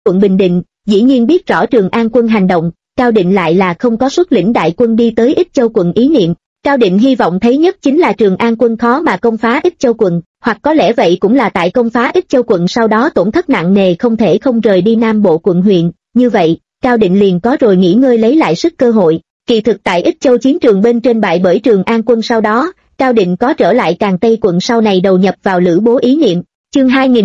quận Bình Định, dĩ nhiên biết rõ Trường An quân hành động, Cao Định lại là không có xuất lĩnh đại quân đi tới Ích Châu quận ý niệm. Cao Định hy vọng thấy nhất chính là Trường An quân khó mà công phá Ích Châu quận, hoặc có lẽ vậy cũng là tại công phá Ích Châu quận sau đó tổn thất nặng nề không thể không rời đi Nam Bộ quận huyện, như vậy, Cao Định liền có rồi nghỉ ngơi lấy lại sức cơ hội. Kỳ thực tại Ích Châu chiến trường bên trên bại bởi Trường An quân sau đó, Cao Định có trở lại Càn Tây quận sau này đầu nhập vào Lữ Bố ý niệm. Chương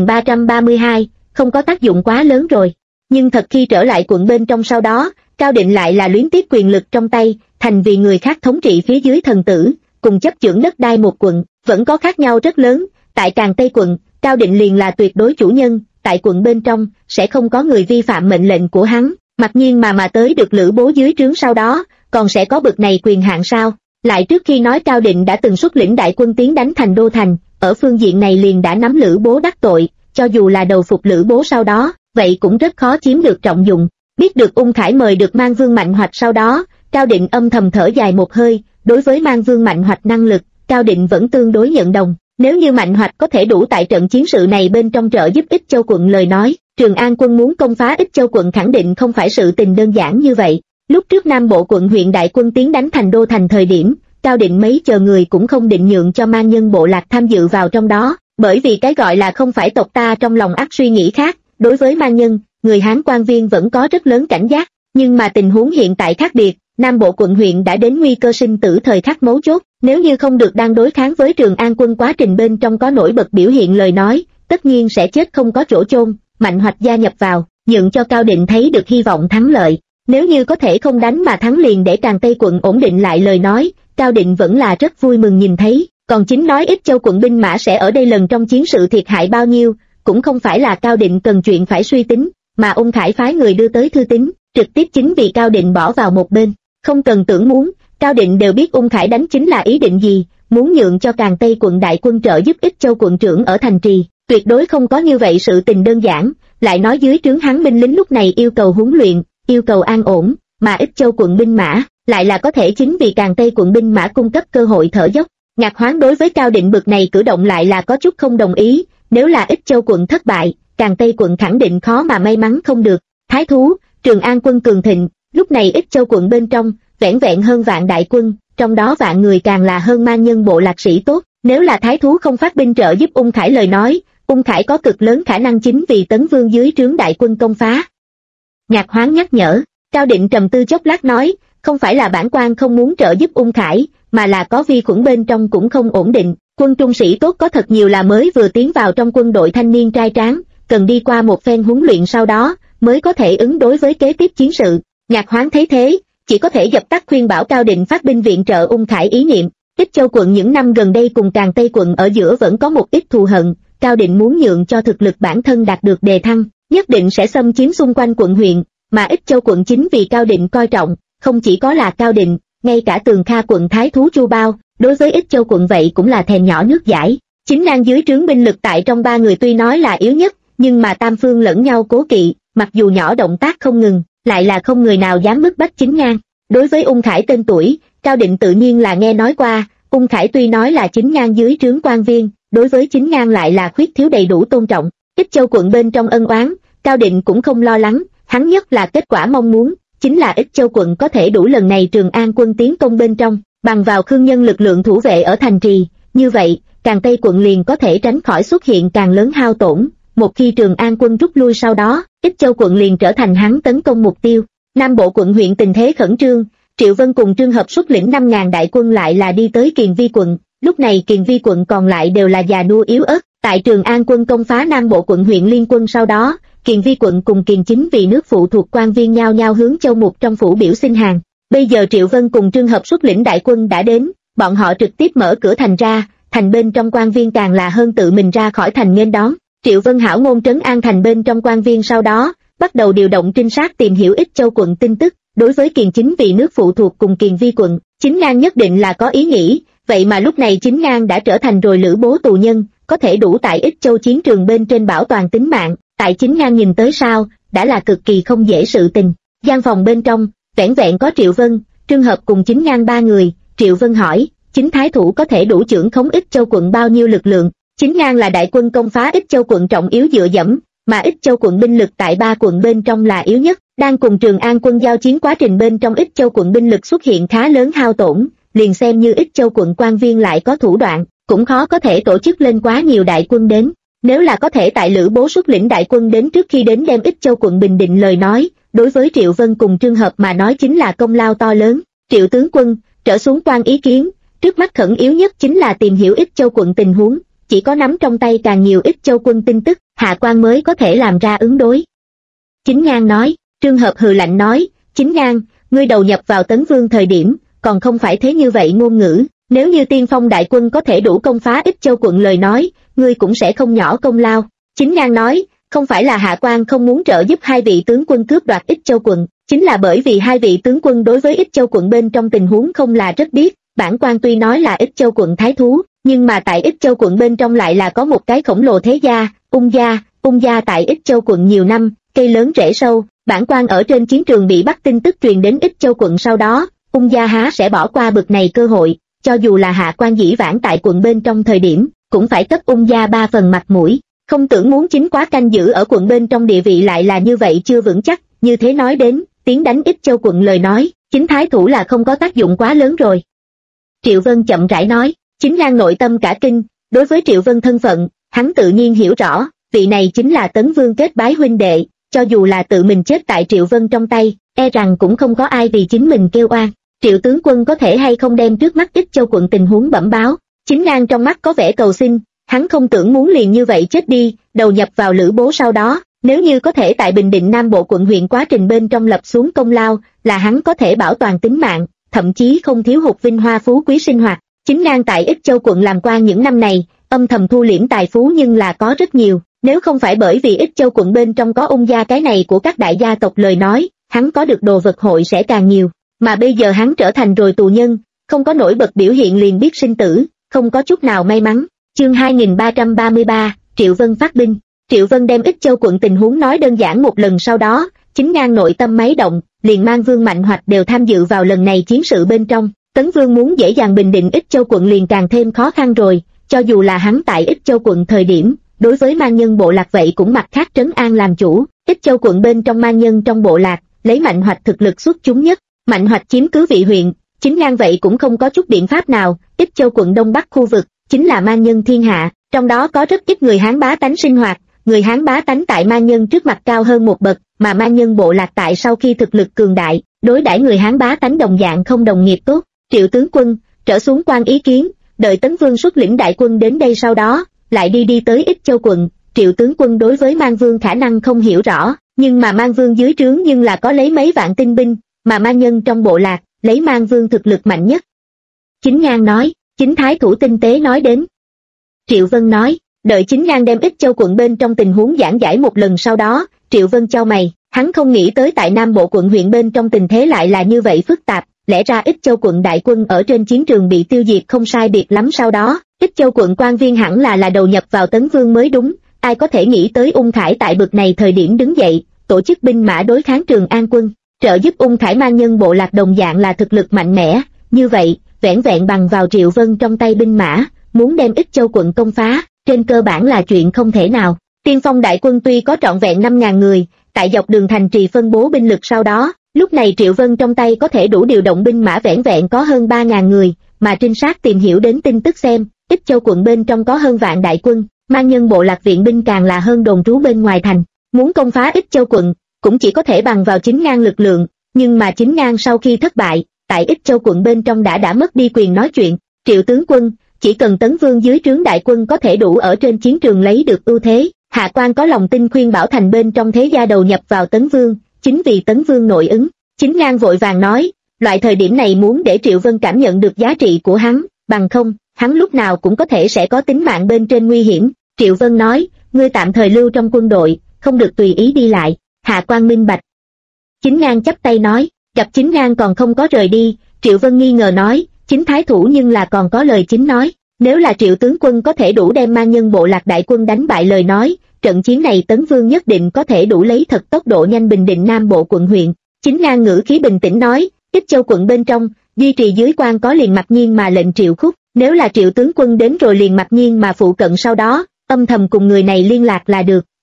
2332, không có tác dụng quá lớn rồi. Nhưng thật khi trở lại quận bên trong sau đó, Cao Định lại là luyến tiếc quyền lực trong tay, thành vì người khác thống trị phía dưới thần tử, cùng chấp chưởng đất đai một quận, vẫn có khác nhau rất lớn. Tại Càn Tây quận, Cao Định liền là tuyệt đối chủ nhân, tại quận bên trong, sẽ không có người vi phạm mệnh lệnh của hắn. Mặc nhiên mà tới được Lữ Bố dưới trướng sau đó, còn sẽ có bực này quyền hạn sao? Lại trước khi nói Cao Định đã từng xuất lĩnh đại quân tiến đánh thành Đô Thành, ở phương diện này liền đã nắm Lữ Bố đắc tội, cho dù là đầu phục Lữ Bố sau đó, vậy cũng rất khó chiếm được trọng dụng. Biết được Ung Khải mời được Mang Vương Mạnh Hoạch sau đó, Cao Định âm thầm thở dài một hơi, đối với Mang Vương Mạnh Hoạch năng lực, Cao Định vẫn tương đối nhận đồng. Nếu như Mạnh Hoạch có thể đủ tại trận chiến sự này bên trong trợ giúp Ích Châu quận lời nói, Trường An quân muốn công phá Ích Châu quận khẳng định không phải sự tình đơn giản như vậy. Lúc trước Nam Bộ quận huyện đại quân tiến đánh thành Đô Thành thời điểm, Cao Định mấy chờ người cũng không định nhượng cho mang nhân bộ lạc tham dự vào trong đó, bởi vì cái gọi là không phải tộc ta trong lòng ắt suy nghĩ khác, đối với mang nhân, người Hán quan viên vẫn có rất lớn cảnh giác, nhưng mà tình huống hiện tại khác biệt, Nam Bộ quận huyện đã đến nguy cơ sinh tử thời khắc mấu chốt, nếu như không được đang đối kháng với Trường An quân quá trình bên trong có nổi bật biểu hiện lời nói, tất nhiên sẽ chết không có chỗ chôn. Mạnh Hoạch gia nhập vào, nhượng cho Cao Định thấy được hy vọng thắng lợi. Nếu như có thể không đánh mà thắng liền để Càn Tây quận ổn định lại lời nói, Cao Định vẫn là rất vui mừng nhìn thấy. Còn chính nói Ích Châu quận binh mã sẽ ở đây lần trong chiến sự thiệt hại bao nhiêu, cũng không phải là Cao Định cần chuyện phải suy tính, mà Ung Khải phái người đưa tới thư tín, trực tiếp chính vì Cao Định bỏ vào một bên. Không cần tưởng muốn, Cao Định đều biết Ung Khải đánh chính là ý định gì, muốn nhượng cho Càn Tây quận đại quân trợ giúp Ích Châu quận trưởng ở thành trì, tuyệt đối không có như vậy sự tình đơn giản. Lại nói dưới trướng hắn binh lính lúc này yêu cầu huấn luyện, yêu cầu an ổn, mà Ích Châu quận binh mã lại là có thể chính vì Càn Tây quận binh mã cung cấp cơ hội thở dốc. Ngạc Hoán đối với Cao Định bực này cử động lại là có chút không đồng ý, nếu là Ích Châu quận thất bại, Càn Tây quận khẳng định khó mà may mắn không được. Thái thú, Trường An quân cường thịnh, lúc này Ích Châu quận bên trong, vẻn vẹn hơn vạn đại quân, trong đó vạn người càng là hơn mang nhân bộ lạc sĩ tốt, nếu là Thái thú không phát binh trợ giúp Ung Khải lời nói, Ung Khải có cực lớn khả năng chính vì Tấn Vương dưới trướng đại quân công phá. Ngạc Hoán nhắc nhở, Cao Định trầm tư chốc lát nói, không phải là bản quan không muốn trợ giúp Ung Khải, mà là có vi khuẩn bên trong cũng không ổn định, quân trung sĩ tốt có thật nhiều là mới vừa tiến vào trong quân đội thanh niên trai tráng, cần đi qua một phen huấn luyện sau đó, mới có thể ứng đối với kế tiếp chiến sự. Ngạc Hoán thấy thế, chỉ có thể dập tắt khuyên bảo Cao Định phát binh viện trợ Ung Khải ý niệm. Ích Châu quận những năm gần đây cùng Càn Tây quận ở giữa vẫn có một ít thù hận, Cao Định muốn nhượng cho thực lực bản thân đạt được đề thăng, nhất định sẽ xâm chiếm xung quanh quận huyện, mà Ích Châu quận chính vì Cao Định coi trọng, không chỉ có là Cao Định, ngay cả Tường Kha quận thái thú Chu Bao, đối với Ích Châu quận vậy cũng là thèm nhỏ nước dãi. Chính Ngang dưới trướng binh lực tại trong ba người tuy nói là yếu nhất, nhưng mà tam phương lẫn nhau cố kỵ, mặc dù nhỏ động tác không ngừng, lại là không người nào dám bức bách Chính Ngang. Đối với Ung Khải tên tuổi, Cao Định tự nhiên là nghe nói qua, Ung Khải tuy nói là Chính Ngang dưới trướng quan viên, đối với Chính Ngang lại là khuyết thiếu đầy đủ tôn trọng. Ích Châu quận bên trong ân oán, Cao Định cũng không lo lắng, hắn nhất là kết quả mong muốn, chính là Ích Châu quận có thể đủ lần này Trường An quân tiến công bên trong, bằng vào Khương nhân lực lượng thủ vệ ở thành trì, như vậy, Càn Tây quận liền có thể tránh khỏi xuất hiện càng lớn hao tổn. Một khi Trường An quân rút lui sau đó, Ích Châu quận liền trở thành hắn tấn công mục tiêu. Nam Bộ quận huyện tình thế khẩn trương, Triệu Vân cùng Trương Hợp xuất lĩnh 5.000 đại quân lại là đi tới Kiền Vi quận, lúc này Kiền Vi quận còn lại đều là già nua yếu ớt. Tại Trường An quân công phá Nam Bộ quận huyện liên quân sau đó, Kiền Vi quận cùng Kiền Chính vì nước phụ thuộc quan viên nhao nhao hướng Châu Mục trong phủ biểu xin hàng. Bây giờ Triệu Vân cùng Trương Hợp xuất lĩnh đại quân đã đến, bọn họ trực tiếp mở cửa thành ra, thành bên trong quan viên càng là hơn tự mình ra khỏi thành nghênh đón. Triệu Vân hảo ngôn trấn an thành bên trong quan viên sau đó, bắt đầu điều động trinh sát tìm hiểu Ích Châu quận tin tức. Đối với Kiền Chính vì nước phụ thuộc cùng Kiền Vi quận, Chính Ngang nhất định là có ý nghĩ, vậy mà lúc này Chính Ngang đã trở thành rồi Lữ Bố tù nhân, có thể đủ tại Ích Châu chiến trường bên trên bảo toàn tính mạng. Tại Chính Ngang nhìn tới sao, đã là cực kỳ không dễ sự tình. Gian phòng bên trong, vẻn vẹn có Triệu Vân, Trương Hợp cùng Chính Ngang ba người. Triệu Vân hỏi, Chính thái thủ có thể đủ trưởng khống Ích Châu quận bao nhiêu lực lượng? Chính Ngang là đại quân công phá Ích Châu quận trọng yếu dựa dẫm, mà Ích Châu quận binh lực tại 3 quận bên trong là yếu nhất. Đang cùng Trường An quân giao chiến quá trình bên trong Ích Châu quận binh lực xuất hiện khá lớn hao tổn, liền xem như Ích Châu quận quan viên lại có thủ đoạn, cũng khó có thể tổ chức lên quá nhiều đại quân đến. Nếu là có thể tại Lữ Bố xuất lĩnh đại quân đến trước khi đến đem Ích Châu quận bình định lời nói, đối với Triệu Vân cùng Trương Hợp mà nói chính là công lao to lớn. Triệu tướng quân, trở xuống quan ý kiến, trước mắt khẩn yếu nhất chính là tìm hiểu Ích Châu quận tình huống, chỉ có nắm trong tay càng nhiều Ích Châu quân tin tức, hạ quan mới có thể làm ra ứng đối. Chính Ngang nói. Trương Hợp hừ lạnh nói, Chính Ngang, ngươi đầu nhập vào Tấn Vương thời điểm, còn không phải thế như vậy ngôn ngữ, nếu như tiên phong đại quân có thể đủ công phá Ích Châu quận lời nói, ngươi cũng sẽ không nhỏ công lao. Chính Ngang nói, không phải là hạ quan không muốn trợ giúp hai vị tướng quân cướp đoạt Ích Châu quận, chính là bởi vì hai vị tướng quân đối với Ích Châu quận bên trong tình huống không là rất biết, bản quan tuy nói là Ích Châu quận thái thú, nhưng mà tại Ích Châu quận bên trong lại là có một cái khổng lồ thế gia, Ung gia tại Ích Châu quận nhiều năm, cây lớn rễ sâu, bản quan ở trên chiến trường bị bắt tin tức truyền đến Ích Châu quận sau đó, Ung gia há sẽ bỏ qua bực này cơ hội, cho dù là hạ quan dĩ vãng tại quận bên trong thời điểm, cũng phải cấp Ung gia 3 phần mặt mũi, không tưởng muốn chính quá canh giữ ở quận bên trong địa vị lại là như vậy chưa vững chắc, như thế nói đến, tiến đánh Ích Châu quận lời nói, chính thái thủ là không có tác dụng quá lớn rồi. Triệu Vân chậm rãi nói, Chính Ngang nội tâm cả kinh, đối với Triệu Vân thân phận, hắn tự nhiên hiểu rõ, vị này chính là Tấn Vương kết bái huynh đệ, cho dù là tự mình chết tại Triệu Vân trong tay, e rằng cũng không có ai vì chính mình kêu oan. Triệu tướng quân có thể hay không đem trước mắt Ích Châu quận tình huống bẩm báo. Chính Ngang trong mắt có vẻ cầu xin, hắn không tưởng muốn liền như vậy chết đi, đầu nhập vào Lữ Bố sau đó, nếu như có thể tại Bình Định Nam Bộ quận huyện quá trình bên trong lập xuống công lao, là hắn có thể bảo toàn tính mạng, thậm chí không thiếu hụt vinh hoa phú quý sinh hoạt. Chính Ngang tại Ích Châu quận làm quan những năm này, âm thầm thu liễm tài phú nhưng là có rất nhiều, nếu không phải bởi vì Ích Châu quận bên trong có Ung gia cái này của các đại gia tộc lời nói, hắn có được đồ vật hội sẽ càng nhiều, mà bây giờ hắn trở thành rồi tù nhân, không có nổi bật biểu hiện liền biết sinh tử, không có chút nào may mắn. Chương 2333, Triệu Vân phát binh. Triệu Vân đem Ích Châu quận tình huống nói đơn giản một lần sau đó, Chính Ngang nội tâm máy động, liền mang Vương Mạnh Hoạch đều tham dự vào lần này chiến sự bên trong. Tấn Vương muốn dễ dàng bình định Ích Châu quận liền càng thêm khó khăn rồi, cho dù là hắn tại Ích Châu quận thời điểm, đối với man nhân bộ lạc vậy cũng mặt khác trấn an làm chủ. Ích Châu quận bên trong man nhân trong bộ lạc, lấy Mạnh Hoạch thực lực xuất chúng nhất, Mạnh Hoạch chiếm cứ vị huyện, Chính Ngang vậy cũng không có chút biện pháp nào. Ích Châu quận đông bắc khu vực chính là man nhân thiên hạ, trong đó có rất ít người Hán bá tánh sinh hoạt, người Hán bá tánh tại man nhân trước mặt cao hơn một bậc, mà man nhân bộ lạc tại sau khi thực lực cường đại, đối đãi người Hán bá tánh đồng dạng không đồng nghiệp tốt. Triệu tướng quân, trở xuống quan ý kiến, đợi Tấn Vương xuất lĩnh đại quân đến đây sau đó, lại đi tới Ích Châu quận. Triệu tướng quân đối với Man Vương khả năng không hiểu rõ, nhưng mà Man Vương dưới trướng nhưng là có lấy mấy vạn tinh binh, mà man nhân trong bộ lạc, lấy Man Vương thực lực mạnh nhất. Chính Ngang nói, Chính thái thủ tinh tế nói đến. Triệu Vân nói, đợi Chính Ngang đem Ích Châu quận bên trong tình huống giảng giải một lần sau đó, Triệu Vân chau mày, hắn không nghĩ tới tại Nam Bộ quận huyện bên trong tình thế lại là như vậy phức tạp, lẽ ra Ích Châu quận đại quân ở trên chiến trường bị tiêu diệt không sai biệt lắm sau đó, Ích Châu quận quan viên hẳn là đầu nhập vào Tấn Vương mới đúng, ai có thể nghĩ tới Ung Khải tại bực này thời điểm đứng dậy, tổ chức binh mã đối kháng Trường An quân, trợ giúp Ung Khải man nhân bộ lạc đồng dạng là thực lực mạnh mẽ, như vậy, vẻn vẹn bằng vào Triệu Vân trong tay binh mã, muốn đem Ích Châu quận công phá, trên cơ bản là chuyện không thể nào. Tiên phong đại quân tuy có trọn vẹn 5.000 người, tại dọc đường thành trì phân bố binh lực sau đó, lúc này Triệu Vân trong tay có thể đủ điều động binh mã vẻn vẹn có hơn 3.000 người, mà trinh sát tìm hiểu đến tin tức xem, Ích Châu quận bên trong có hơn vạn đại quân, man nhân bộ lạc viện binh càng là hơn đồn trú bên ngoài thành, muốn công phá Ích Châu quận, cũng chỉ có thể bằng vào Chính Ngang lực lượng, nhưng mà Chính Ngang sau khi thất bại, tại Ích Châu quận bên trong đã mất đi quyền nói chuyện. Triệu tướng quân, chỉ cần Tấn Vương dưới trướng đại quân có thể đủ ở trên chiến trường lấy được ưu thế, hạ quan có lòng tin khuyên bảo thành bên trong thế gia đầu nhập vào Tấn Vương, chính vì Tấn Vương nội ứng. Chính Ngang vội vàng nói, loại thời điểm này muốn để Triệu Vân cảm nhận được giá trị của hắn, bằng không, hắn lúc nào cũng có thể sẽ có tính mạng bên trên nguy hiểm. Triệu Vân nói, ngươi tạm thời lưu trong quân đội, không được tùy ý đi lại, hạ quan minh bạch. Chính Ngang chắp tay nói, gặp Chính Ngang còn không có rời đi, Triệu Vân nghi ngờ nói, Chính thái thủ nhưng là còn có lời chính nói, nếu là Triệu tướng quân có thể đủ đem man nhân bộ lạc đại quân đánh bại lời nói, trận chiến này Tấn Vương nhất định có thể đủ lấy thật tốc độ nhanh bình định Nam Bộ quận huyện. Chính Ngang ngữ khí bình tĩnh nói, Ích Châu quận bên trong, duy trì dưới quan có liền mặc nhiên mà lệnh Triệu Khúc, nếu là Triệu tướng quân đến rồi liền mặc nhiên mà phụ cận sau đó, âm thầm cùng người này liên lạc là được.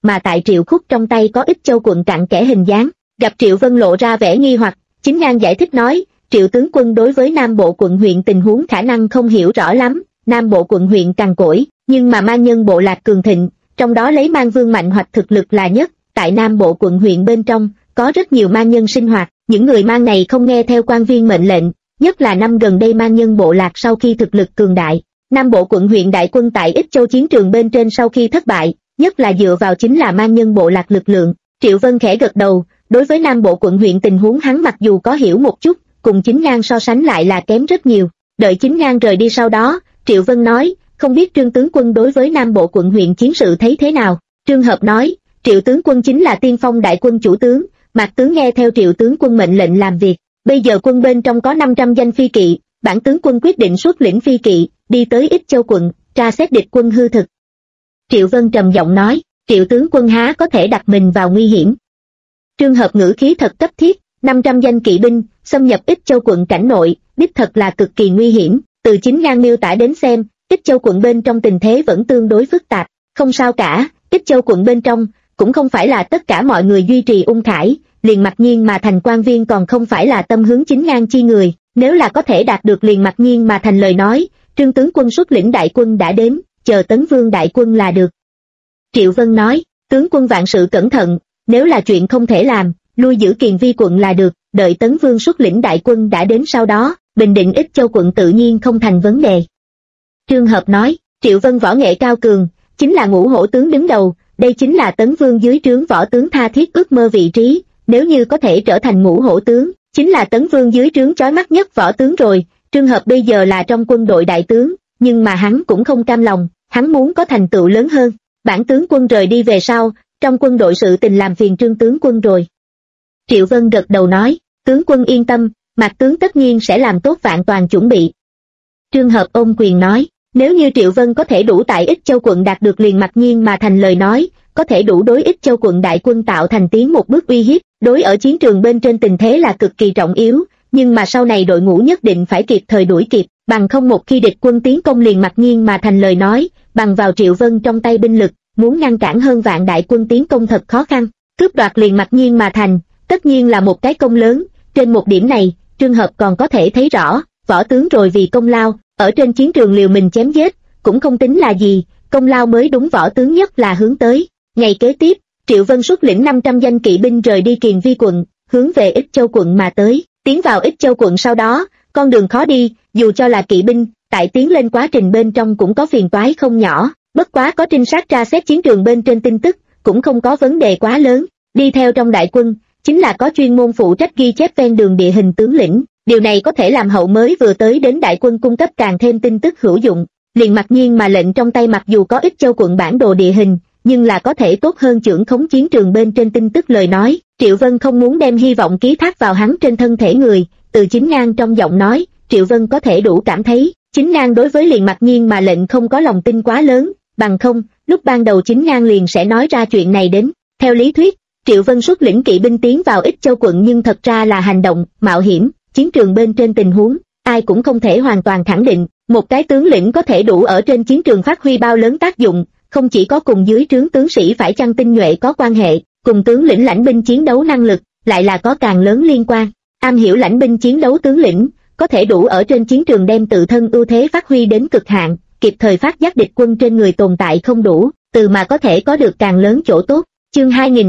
mà tại Triệu Khúc trong tay có Ích Châu quận cặn kẽ hình dáng. Gặp Triệu Vân lộ ra vẻ nghi hoặc, Chính Ngang giải thích nói, Triệu tướng quân đối với Nam Bộ quận huyện tình huống khả năng không hiểu rõ lắm. Nam Bộ quận huyện cằn cỗi, nhưng mà mang nhân bộ lạc cường thịnh, trong đó lấy mang vương mạnh hoạch thực lực là nhất. Tại Nam Bộ quận huyện bên trong, có rất nhiều mang nhân sinh hoạt, những người mang này không nghe theo quan viên mệnh lệnh, nhất là năm gần đây mang nhân bộ lạc sau khi thực lực cường đại. Nam Bộ quận huyện đại quân tại Ích Châu chiến trường bên trên sau khi thất bại, nhất là dựa vào chính là mang nhân bộ lạc lực lượng. Triệu Vân khẽ gật đầu, đối với Nam Bộ quận huyện tình huống hắn mặc dù có hiểu một chút, cùng Chính Ngang so sánh lại là kém rất nhiều. Đợi Chính Ngang rời đi sau đó, Triệu Vân nói, không biết Trương tướng quân đối với Nam Bộ quận huyện chiến sự thấy thế nào. Trương Hợp nói, Triệu tướng quân chính là tiên phong đại quân chủ tướng, Mạc tướng nghe theo Triệu tướng quân mệnh lệnh làm việc. Bây giờ quân bên trong có 500 danh phi kỵ, bản tướng quân quyết định xuất lĩnh phi kỵ, đi tới Ích Châu quận, tra xét địch quân hư thực. Triệu Vân trầm giọng nói, Triệu tướng quân há có thể đặt mình vào nguy hiểm. Trương Hợp ngữ khí thật cấp thiết, 500 danh kỵ binh, xâm nhập Ích Châu quận cảnh nội, đích thật là cực kỳ nguy hiểm. Từ Chính Ngang miêu tả đến xem, Ích Châu quận bên trong tình thế vẫn tương đối phức tạp. Không sao cả, Ích Châu quận bên trong, cũng không phải là tất cả mọi người duy trì ung khải, liền mặc nhiên mà thành quan viên còn không phải là tâm hướng Chính Ngang chi người. Nếu là có thể đạt được liền mặc nhiên mà thành lời nói, Trương tướng quân xuất lĩnh đại quân đã đến, chờ Tấn Vương đại quân là được. Triệu Vân nói, tướng quân vạn sự cẩn thận, nếu là chuyện không thể làm, lui giữ Kiền Vi quận là được, đợi Tấn Vương xuất lĩnh đại quân đã đến sau đó, bình định Ích Châu quận tự nhiên không thành vấn đề. Trương Hợp nói, Triệu Vân võ nghệ cao cường, chính là ngũ hổ tướng đứng đầu, đây chính là Tấn Vương dưới trướng võ tướng tha thiết ước mơ vị trí, nếu như có thể trở thành ngũ hổ tướng, chính là Tấn Vương dưới trướng chói mắt nhất võ tướng rồi. Trương Hợp bây giờ là trong quân đội đại tướng, nhưng mà hắn cũng không cam lòng, hắn muốn có thành tựu lớn hơn. Bản tướng quân rời đi về sau, trong quân đội sự tình làm phiền Trương tướng quân rồi. Triệu Vân gật đầu nói, tướng quân yên tâm, Mạc tướng tất nhiên sẽ làm tốt vạn toàn chuẩn bị. Trương Hợp ôm quyền nói, nếu như Triệu Vân có thể đủ tại Ích Châu quận đạt được liền mặc nhiên mà thành lời nói, có thể đủ đối Ích Châu quận đại quân tạo thành tiến một bước uy hiếp, đối ở chiến trường bên trên tình thế là cực kỳ trọng yếu, nhưng mà sau này đội ngũ nhất định phải kịp thời đuổi kịp, bằng không một khi địch quân tiến công liền mặc nhiên mà thành lời nói, bằng vào Triệu Vân trong tay binh lực, muốn ngăn cản hơn vạn đại quân tiến công thật khó khăn. Cướp đoạt liền mặc nhiên mà thành, tất nhiên là một cái công lớn, trên một điểm này, Trương Hợp còn có thể thấy rõ, võ tướng rồi vì công lao, ở trên chiến trường liều mình chém giết, cũng không tính là gì, công lao mới đúng võ tướng nhất là hướng tới. Ngày kế tiếp, Triệu Vân xuất lĩnh 500 danh kỵ binh rời đi Kiền Vi quận, hướng về Ích Châu quận mà tới. Tiến vào Ích Châu quận sau đó, con đường khó đi, dù cho là kỵ binh, tại tiến lên quá trình bên trong cũng có phiền toái không nhỏ, bất quá có trinh sát tra xét chiến trường bên trên tin tức, cũng không có vấn đề quá lớn. Đi theo trong đại quân, chính là có chuyên môn phụ trách ghi chép ven đường địa hình tướng lĩnh, điều này có thể làm hậu mới vừa tới đến đại quân cung cấp càng thêm tin tức hữu dụng. Liền mặc nhiên mà lệnh trong tay mặc dù có Ích Châu quận bản đồ địa hình, nhưng là có thể tốt hơn chưởng khống chiến trường bên trên tin tức lời nói. Triệu Vân không muốn đem hy vọng ký thác vào hắn trên thân thể người, từ Chính Ngang trong giọng nói, Triệu Vân có thể đủ cảm thấy, Chính Ngang đối với liền mặc nhiên mà lệnh không có lòng tin quá lớn, bằng không, lúc ban đầu Chính Ngang liền sẽ nói ra chuyện này đến. Theo lý thuyết, Triệu Vân xuất lĩnh kỵ binh tiến vào Ích Châu quận nhưng thật ra là hành động, mạo hiểm, chiến trường bên trên tình huống, ai cũng không thể hoàn toàn khẳng định, một cái tướng lĩnh có thể đủ ở trên chiến trường phát huy bao lớn tác dụng, không chỉ có cùng dưới trướng tướng sĩ phải chăng tinh nhuệ có quan hệ, cùng tướng lĩnh lãnh binh chiến đấu năng lực, lại là có càng lớn liên quan. Am hiểu lãnh binh chiến đấu tướng lĩnh, có thể đủ ở trên chiến trường đem tự thân ưu thế phát huy đến cực hạn, kịp thời phát giác địch quân trên người tồn tại không đủ, từ mà có thể có được càng lớn chỗ tốt. Chương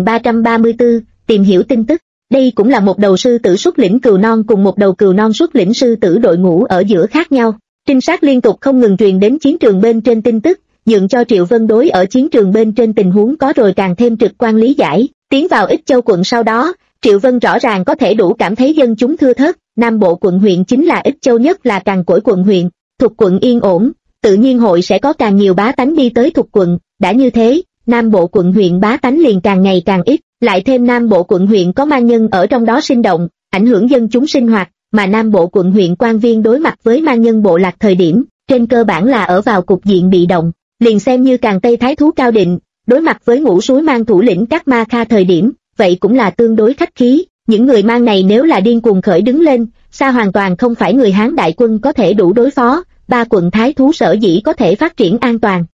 2334, tìm hiểu tin tức. Đây cũng là một đầu sư tử xuất lĩnh cừu non cùng một đầu cừu non xuất lĩnh sư tử đội ngũ ở giữa khác nhau. Trinh sát liên tục không ngừng truyền đến chiến trường bên trên tin tức, nhượng cho Triệu Vân đối ở chiến trường bên trên tình huống có rồi càng thêm trực quan lý giải. Tiến vào Ích Châu quận sau đó, Triệu Vân rõ ràng có thể đủ cảm thấy dân chúng thưa thớt, Nam Bộ quận huyện chính là Ích Châu nhất là cằn cỗi quận huyện, thuộc quận yên ổn, tự nhiên hội sẽ có càng nhiều bá tánh đi tới thuộc quận, đã như thế, Nam Bộ quận huyện bá tánh liền càng ngày càng ít, lại thêm Nam Bộ quận huyện có man nhân ở trong đó sinh động, ảnh hưởng dân chúng sinh hoạt, mà Nam Bộ quận huyện quan viên đối mặt với man nhân bộ lạc thời điểm, trên cơ bản là ở vào cục diện bị động, liền xem như Càn Tây Thái thú Cao Định, đối mặt với Ngũ Suối mang thủ lĩnh các Ma Kha thời điểm, vậy cũng là tương đối khách khí, những người mang này nếu là điên cuồng khởi đứng lên, xa hoàn toàn không phải người Hán đại quân có thể đủ đối phó. Ba quận Thái thú sở dĩ có thể phát triển an toàn,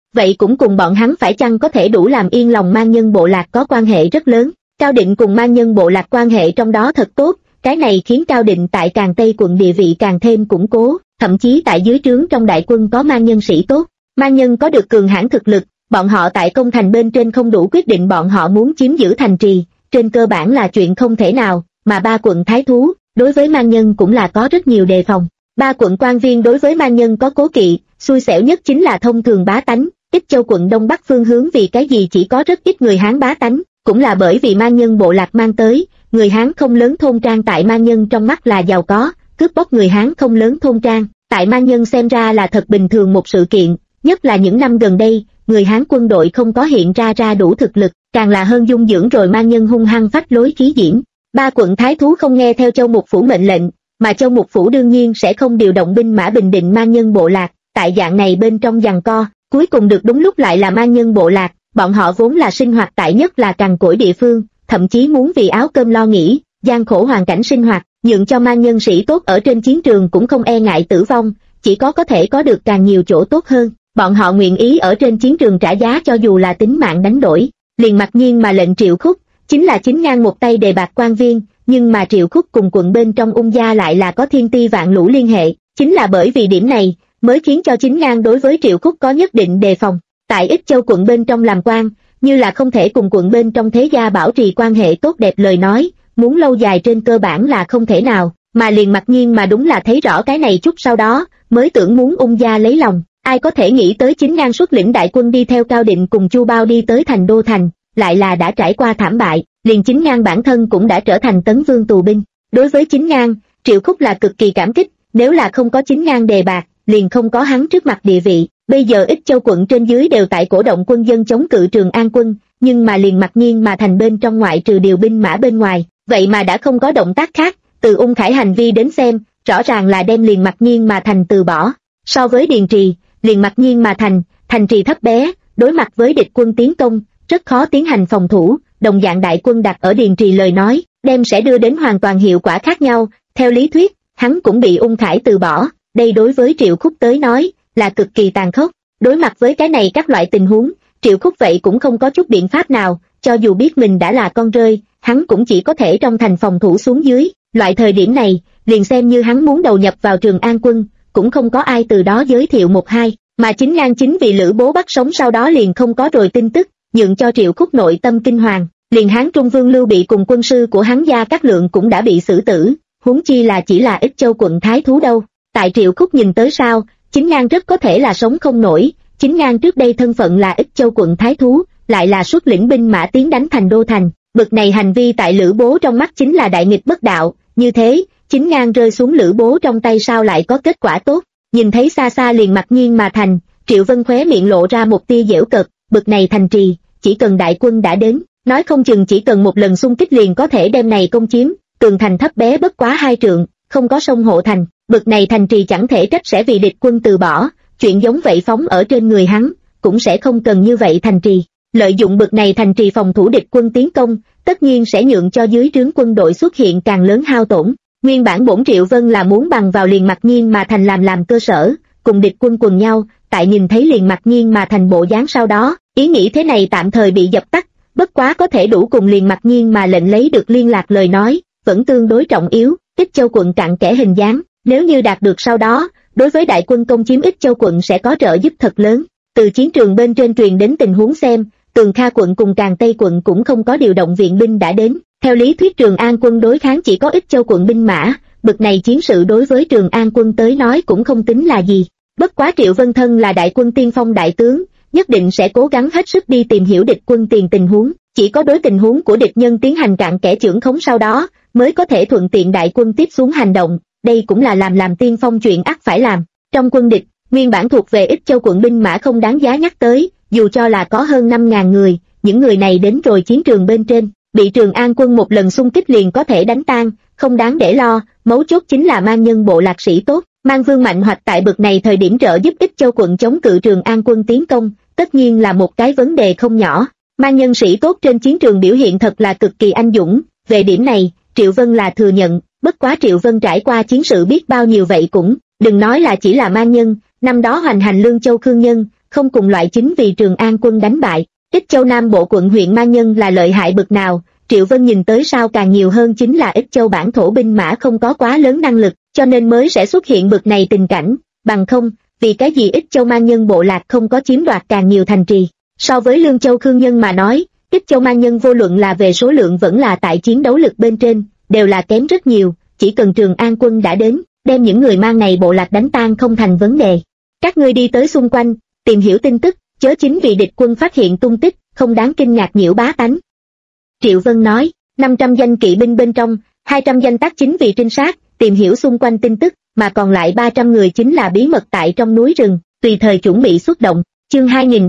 vậy cũng cùng bọn hắn phải chăng có thể đủ làm yên lòng mang nhân bộ lạc có quan hệ rất lớn. Cao Định cùng mang nhân bộ lạc quan hệ trong đó thật tốt, cái này khiến Cao Định tại Càn Tây quận địa vị càng thêm củng cố, thậm chí tại dưới trướng trong đại quân có mang nhân sĩ tốt. Mang nhân có được cường hãn thực lực, bọn họ tại công thành bên trên không đủ quyết định bọn họ muốn chiếm giữ thành trì, trên cơ bản là chuyện không thể nào, mà ba quận thái thú, đối với mang nhân cũng là có rất nhiều đề phòng. Ba quận quan viên đối với mang nhân có cố kỵ, xui xẻo nhất chính là thông thường bá tánh, Ích Châu quận đông bắc phương hướng vì cái gì chỉ có rất ít người Hán bá tánh, cũng là bởi vì mang nhân bộ lạc mang tới, người Hán không lớn thôn trang tại mang nhân trong mắt là giàu có, cướp bóc người Hán không lớn thôn trang, tại mang nhân xem ra là thật bình thường một sự kiện, nhất là những năm gần đây, người Hán quân đội không có hiện ra đủ thực lực, càng là hơn dung dưỡng rồi mang nhân hung hăng phách lối khí diễn. Ba quận thái thú không nghe theo Châu Mục Phủ mệnh lệnh, mà Châu Mục Phủ đương nhiên sẽ không điều động binh mã bình định mang nhân bộ lạc, tại dạng này bên trong giằng co, cuối cùng được đúng lúc lại là mang nhân bộ lạc, bọn họ vốn là sinh hoạt tại nhất là cằn cỗi địa phương, thậm chí muốn vì áo cơm lo nghĩ, gian khổ hoàn cảnh sinh hoạt, nhượng cho mang nhân sĩ tốt ở trên chiến trường cũng không e ngại tử vong, chỉ có thể có được càng nhiều chỗ tốt hơn, bọn họ nguyện ý ở trên chiến trường trả giá cho dù là tính mạng đánh đổi. Liền mặc nhiên mà lệnh Triệu Khúc, chính là chính ngang một tay đề bạt quan viên, nhưng mà Triệu Khúc cùng quận bên trong Ung gia lại là có thiên ti vạn lũ liên hệ, chính là bởi vì điểm này, mới khiến cho chính ngang đối với Triệu Khúc có nhất định đề phòng. Tại Ích Châu quận bên trong làm quan, như là không thể cùng quận bên trong thế gia bảo trì quan hệ tốt đẹp lời nói, muốn lâu dài trên cơ bản là không thể nào, mà liền mặc nhiên mà đúng là thấy rõ cái này chút sau đó, mới tưởng muốn Ung gia lấy lòng. Ai có thể nghĩ tới chính ngang xuất lĩnh đại quân đi theo Cao Định cùng Chu Bao đi tới thành Đô Thành, lại là đã trải qua thảm bại, liền chính ngang bản thân cũng đã trở thành Tấn Vương tù binh. Đối với chính ngang, Triệu Khúc là cực kỳ cảm kích, nếu là không có chính ngang đề bạt, liền không có hắn trước mặt địa vị. Bây giờ Ích Châu quận trên dưới đều tại cổ động quân dân chống cự Trường An quân, nhưng mà liền mặc nhiên mà thành bên trong ngoại trừ điều binh mã bên ngoài, vậy mà đã không có động tác khác, từ Ung Khải hành vi đến xem, rõ ràng là đem liền mặc nhiên mà thành từ bỏ. So với Điền Trì, liền mặc nhiên mà thành trì thấp bé, đối mặt với địch quân tiến công, rất khó tiến hành phòng thủ, đồng dạng đại quân đặt ở Điền Trì lời nói, đem sẽ đưa đến hoàn toàn hiệu quả khác nhau, theo lý thuyết, hắn cũng bị Ung Khải từ bỏ, đây đối với Triệu Khúc tới nói, là cực kỳ tàn khốc. Đối mặt với cái này các loại tình huống, Triệu Khúc vậy cũng không có chút biện pháp nào, cho dù biết mình đã là con rơi, hắn cũng chỉ có thể trong thành phòng thủ xuống dưới, loại thời điểm này, liền xem như hắn muốn đầu nhập vào Trường An quân, cũng không có ai từ đó giới thiệu một hai, mà chính ngang chính vì Lữ Bố bắt sống sau đó liền không có rồi tin tức, nhượng cho Triệu Khúc nội tâm kinh hoàng, liền Hán Trung Vương Lưu Bị cùng quân sư của hắn Gia Cát Lượng cũng đã bị xử tử, huống chi là chỉ là Ích Châu quận thái thú đâu. Tại Triệu Khúc nhìn tới sao, chính ngang rất có thể là sống không nổi, chính ngang trước đây thân phận là Ích Châu quận thái thú, lại là xuất lĩnh binh mã tiến đánh thành Đô Thành, bực này hành vi tại Lữ Bố trong mắt chính là đại nghịch bất đạo, như thế, chính ngang rơi xuống Lữ Bố trong tay sao lại có kết quả tốt. Nhìn thấy xa xa liền mặc nhiên mà thành, Triệu Vân khóe miệng lộ ra một tia giễu cợt, bực này thành trì, chỉ cần đại quân đã đến, nói không chừng chỉ cần một lần xung kích liền có thể đem này công chiếm, tường thành thấp bé bất quá 2 trượng, không có sông hộ thành, bực này thành trì chẳng thể trách sẽ vì địch quân từ bỏ, chuyện giống vậy phóng ở trên người hắn, cũng sẽ không cần như vậy thành trì. Lợi dụng bực này thành trì phòng thủ địch quân tiến công, tất nhiên sẽ nhượng cho dưới trướng quân đội xuất hiện càng lớn hao tổn. Nguyên bản bổn Triệu Vân là muốn bằng vào liền mặc nhiên mà thành làm cơ sở, cùng địch quân quần nhau, tại nhìn thấy liền mặc nhiên mà thành bộ dáng sau đó, ý nghĩ thế này tạm thời bị dập tắt, bất quá có thể đủ cùng liền mặc nhiên mà lệnh lấy được liên lạc lời nói, vẫn tương đối trọng yếu. Ích Châu quận cặn kẽ hình dáng, nếu như đạt được sau đó, đối với đại quân công chiếm Ích Châu quận sẽ có trợ giúp thật lớn. Từ chiến trường bên trên truyền đến tình huống xem, Tường Kha quận cùng Càn Tây quận cũng không có điều động viện binh đã đến. Theo lý thuyết Trường An quân đối kháng chỉ có Ích Châu quận binh mã, bực này chiến sự đối với Trường An quân tới nói cũng không tính là gì. Bất quá Triệu Vân thân là đại quân tiên phong đại tướng, nhất định sẽ cố gắng hết sức đi tìm hiểu địch quân tiền tình huống, chỉ có đối tình huống của địch nhân tiến hành cặn kẽ chưởng khống sau đó, mới có thể thuận tiện đại quân tiếp xuống hành động, đây cũng là làm tiên phong chuyện ắt phải làm. Trong quân địch, nguyên bản thuộc về Ích Châu quận binh mã không đáng giá nhắc tới, dù cho là có hơn 5.000 người, những người này đến rồi chiến trường bên trên, bị Trường An quân một lần xung kích liền có thể đánh tan, không đáng để lo, mấu chốt chính là mang nhân bộ lạc sĩ tốt, mang Vương Mạnh Hoạch tại bực này thời điểm trợ giúp Ích Châu quận chống cự Trường An quân tiến công, tất nhiên là một cái vấn đề không nhỏ. Mang nhân sĩ tốt trên chiến trường biểu hiện thật là cực kỳ anh dũng, về điểm này, Triệu Vân là thừa nhận, bất quá Triệu Vân trải qua chiến sự biết bao nhiêu vậy cũng, đừng nói là chỉ là mang nhân, năm đó hoành hành Lương Châu Khương nhân, không cùng loại chính vì Trường An quân đánh bại. Ích Châu Nam bộ quận huyện mang nhân là lợi hại bực nào, Triệu Vân nhìn tới sao càng nhiều hơn chính là Ích Châu bản thổ binh mã không có quá lớn năng lực, cho nên mới sẽ xuất hiện bực này tình cảnh, bằng không, vì cái gì Ích Châu mang nhân bộ lạc không có chiếm đoạt càng nhiều thành trì. So với Lương Châu Khương nhân mà nói, Ích Châu mang nhân vô luận là về số lượng vẫn là tại chiến đấu lực bên trên, đều là kém rất nhiều, chỉ cần Trường An quân đã đến, đem những người mang này bộ lạc đánh tan không thành vấn đề. Các ngươi đi tới xung quanh, tìm hiểu tin tức, chớ chính vì địch quân phát hiện tung tích, không đáng kinh ngạc nhiễu bá tánh. Triệu Vân nói, 500 danh kỵ binh bên trong, 200 danh tác chính vì trinh sát, tìm hiểu xung quanh tin tức, mà còn lại 300 người chính là bí mật tại trong núi rừng, tùy thời chuẩn bị xuất động. Chương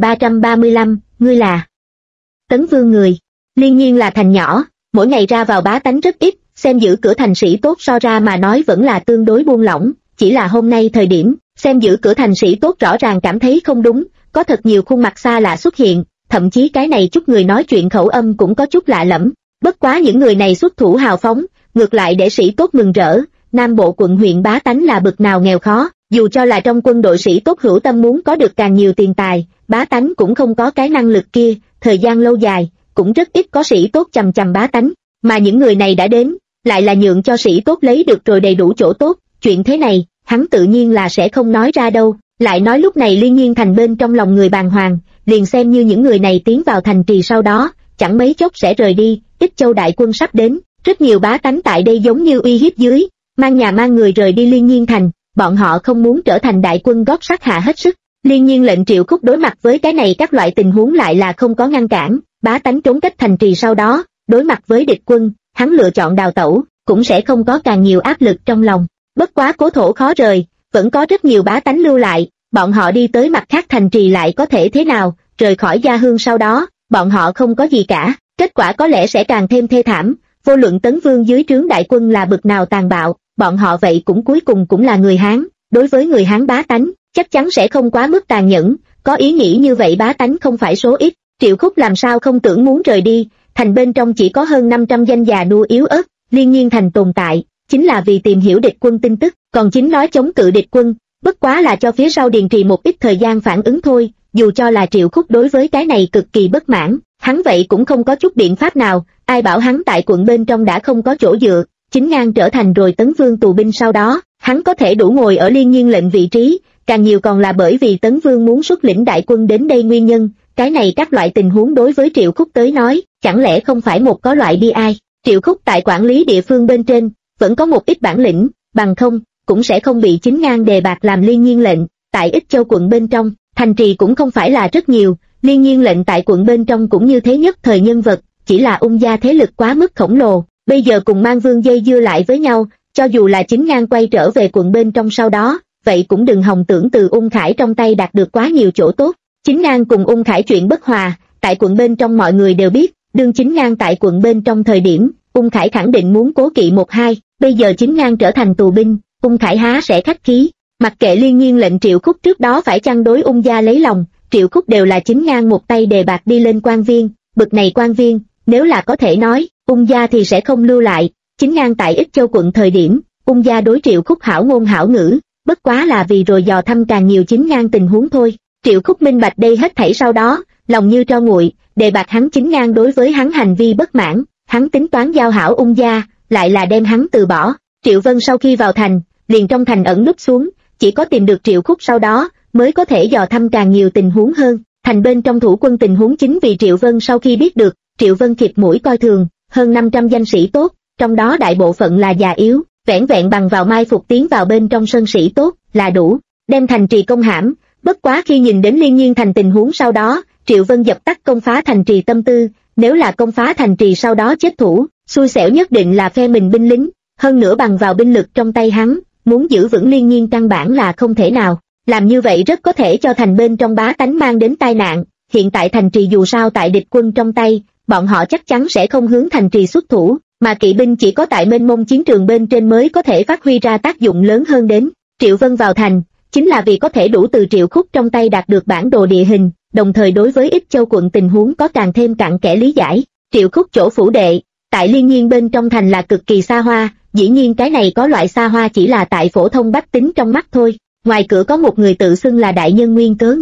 2335, ngươi là Tấn Vương người. Liên Nhiên là thành nhỏ, mỗi ngày ra vào bá tánh rất ít, xem giữ cửa thành sĩ tốt so ra mà nói vẫn là tương đối buông lỏng, chỉ là hôm nay thời điểm, xem giữ cửa thành sĩ tốt rõ ràng cảm thấy không đúng, có thật nhiều khuôn mặt xa lạ xuất hiện, thậm chí cái này chút người nói chuyện khẩu âm cũng có chút lạ lẫm. Bất quá những người này xuất thủ hào phóng, ngược lại để sĩ tốt mừng rỡ. Nam bộ quận huyện bá tánh là bực nào nghèo khó, dù cho là trong quân đội sĩ tốt hữu tâm muốn có được càng nhiều tiền tài, bá tánh cũng không có cái năng lực kia, thời gian lâu dài, cũng rất ít có sĩ tốt chằm chằm bá tánh, mà những người này đã đến, lại là nhượng cho sĩ tốt lấy được rồi đầy đủ chỗ tốt, chuyện thế này, hắn tự nhiên là sẽ không nói ra đâu, lại nói lúc này Liên Nhiên thành bên trong lòng người bàng hoàng, liền xem như những người này tiến vào thành trì sau đó, chẳng mấy chốc sẽ rời đi, Ích Châu đại quân sắp đến, rất nhiều bá tánh tại đây giống như uy hiếp dưới, mang nhà mang người rời đi Liên Nhiên thành, bọn họ không muốn trở thành đại quân gót sắt hạ hết sức. Liên Nhiên lệnh Triệu Khúc đối mặt với cái này các loại tình huống lại là không có ngăn cản, bá tánh trốn cách thành trì sau đó, đối mặt với địch quân, hắn lựa chọn đào tẩu, cũng sẽ không có càng nhiều áp lực trong lòng. Bất quá cố thổ khó rời, vẫn có rất nhiều bá tánh lưu lại, bọn họ đi tới mặt khác thành trì lại có thể thế nào, rời khỏi gia hương sau đó, bọn họ không có gì cả, kết quả có lẽ sẽ càng thêm thê thảm, vô luận Tấn Vương dưới trướng đại quân là bực nào tàn bạo, bọn họ vậy cũng cuối cùng cũng là người Hán, đối với người Hán bá tánh, chắc chắn sẽ không quá mức tàn nhẫn, có ý nghĩ như vậy bá tánh không phải số ít. Triệu Khúc làm sao không tưởng muốn rời đi, thành bên trong chỉ có hơn 500 danh già nua yếu ớt, Liên Nhiên thành tồn tại, chính là vì tìm hiểu địch quân tin tức, còn chính nói chống cự địch quân, bất quá là cho phía sau Điền Trì một ít thời gian phản ứng thôi, dù cho là Triệu Khúc đối với cái này cực kỳ bất mãn, hắn vậy cũng không có chút biện pháp nào, ai bảo hắn tại quận bên trong đã không có chỗ dựa, chính ngang trở thành rồi Tấn Vương tù binh sau đó, hắn có thể đủ ngồi ở Liên Nhiên lệnh vị trí, càng nhiều còn là bởi vì Tấn Vương muốn xuất lĩnh đại quân đến đây nguyên nhân, cái này các loại tình huống đối với Triệu Khúc tới nói, chẳng lẽ không phải một có loại bi ai. Triệu Khúc tại quản lý địa phương bên trên, vẫn có một ít bản lĩnh, bằng không, cũng sẽ không bị chính ngang đề bạt làm Liên Nhiên lệnh, tại Ích Châu quận bên trong, thành trì cũng không phải là rất nhiều, Liên Nhiên lệnh tại quận bên trong cũng như thế nhất thời nhân vật, chỉ là Ung gia thế lực quá mức khổng lồ, bây giờ cùng Mang Vương dây dưa lại với nhau, cho dù là chính ngang quay trở về quận bên trong sau đó, vậy cũng đừng hòng tưởng từ Ung Khải trong tay đạt được quá nhiều chỗ tốt. Chính ngang cùng Ung Khải chuyện bất hòa, tại quận bên trong mọi người đều biết, đương chính ngang tại quận bên trong thời điểm, Ung Khải khẳng định muốn cố kỵ một hai, bây giờ chính ngang trở thành tù binh, Ung Khải há sẽ khách khí. Mặc kệ Liên Nhiên lệnh Triệu Khúc trước đó phải chăng đối Ung gia lấy lòng, Triệu Khúc đều là chính ngang một tay đề bạt đi lên quan viên, bực này quan viên, nếu là có thể nói, Ung gia thì sẽ không lưu lại. Chính ngang tại Ích Châu quận thời điểm, Ung gia đối Triệu Khúc hảo ngôn hảo ngữ, bất quá là vì rồi dò thăm càng nhiều chính ngang tình huống thôi. Triệu Khúc minh bạch đây hết thảy sau đó, lòng như tro nguội, đề bạt hắn chính ngang đối với hắn hành vi bất mãn, hắn tính toán giao hảo Ung gia, lại là đem hắn từ bỏ. Triệu Vân sau khi vào thành, liền trong thành ẩn núp xuống, chỉ có tìm được Triệu Khúc sau đó, mới có thể dò thăm càng nhiều tình huống hơn. Thành bên trong thủ quân tình huống chính vì Triệu Vân sau khi biết được, Triệu Vân khịt mũi coi thường, hơn 500 danh sĩ tốt, trong đó đại bộ phận là già yếu, vẻn vẹn bằng vào mai phục tiến vào bên trong sân sĩ tốt, là đủ, đem thành trì công hãm. Bất quá khi nhìn đến Liên Nhiên thành tình huống sau đó, Triệu Vân dập tắt công phá thành trì tâm tư, nếu là công phá thành trì sau đó chết thủ, xui xẻo nhất định là phe mình binh lính, hơn nữa bằng vào binh lực trong tay hắn, muốn giữ vững Liên Nhiên căn bản là không thể nào, làm như vậy rất có thể cho thành bên trong bá tánh mang đến tai nạn. Hiện tại thành trì dù sao tại địch quân trong tay, bọn họ chắc chắn sẽ không hướng thành trì xuất thủ, mà kỵ binh chỉ có tại mênh mông chiến trường bên trên mới có thể phát huy ra tác dụng lớn hơn đến. Triệu Vân vào thành, chính là vì có thể đủ từ Triệu Khúc trong tay đạt được bản đồ địa hình, đồng thời đối với Ích Châu quận tình huống có càng thêm cặn kẽ lý giải. Triệu Khúc chỗ phủ đệ, tại Liên Nhiên bên trong thành là cực kỳ xa hoa, dĩ nhiên cái này có loại xa hoa chỉ là tại phổ thông bách tính trong mắt thôi. Ngoài cửa có một người tự xưng là đại nhân nguyên cớ người,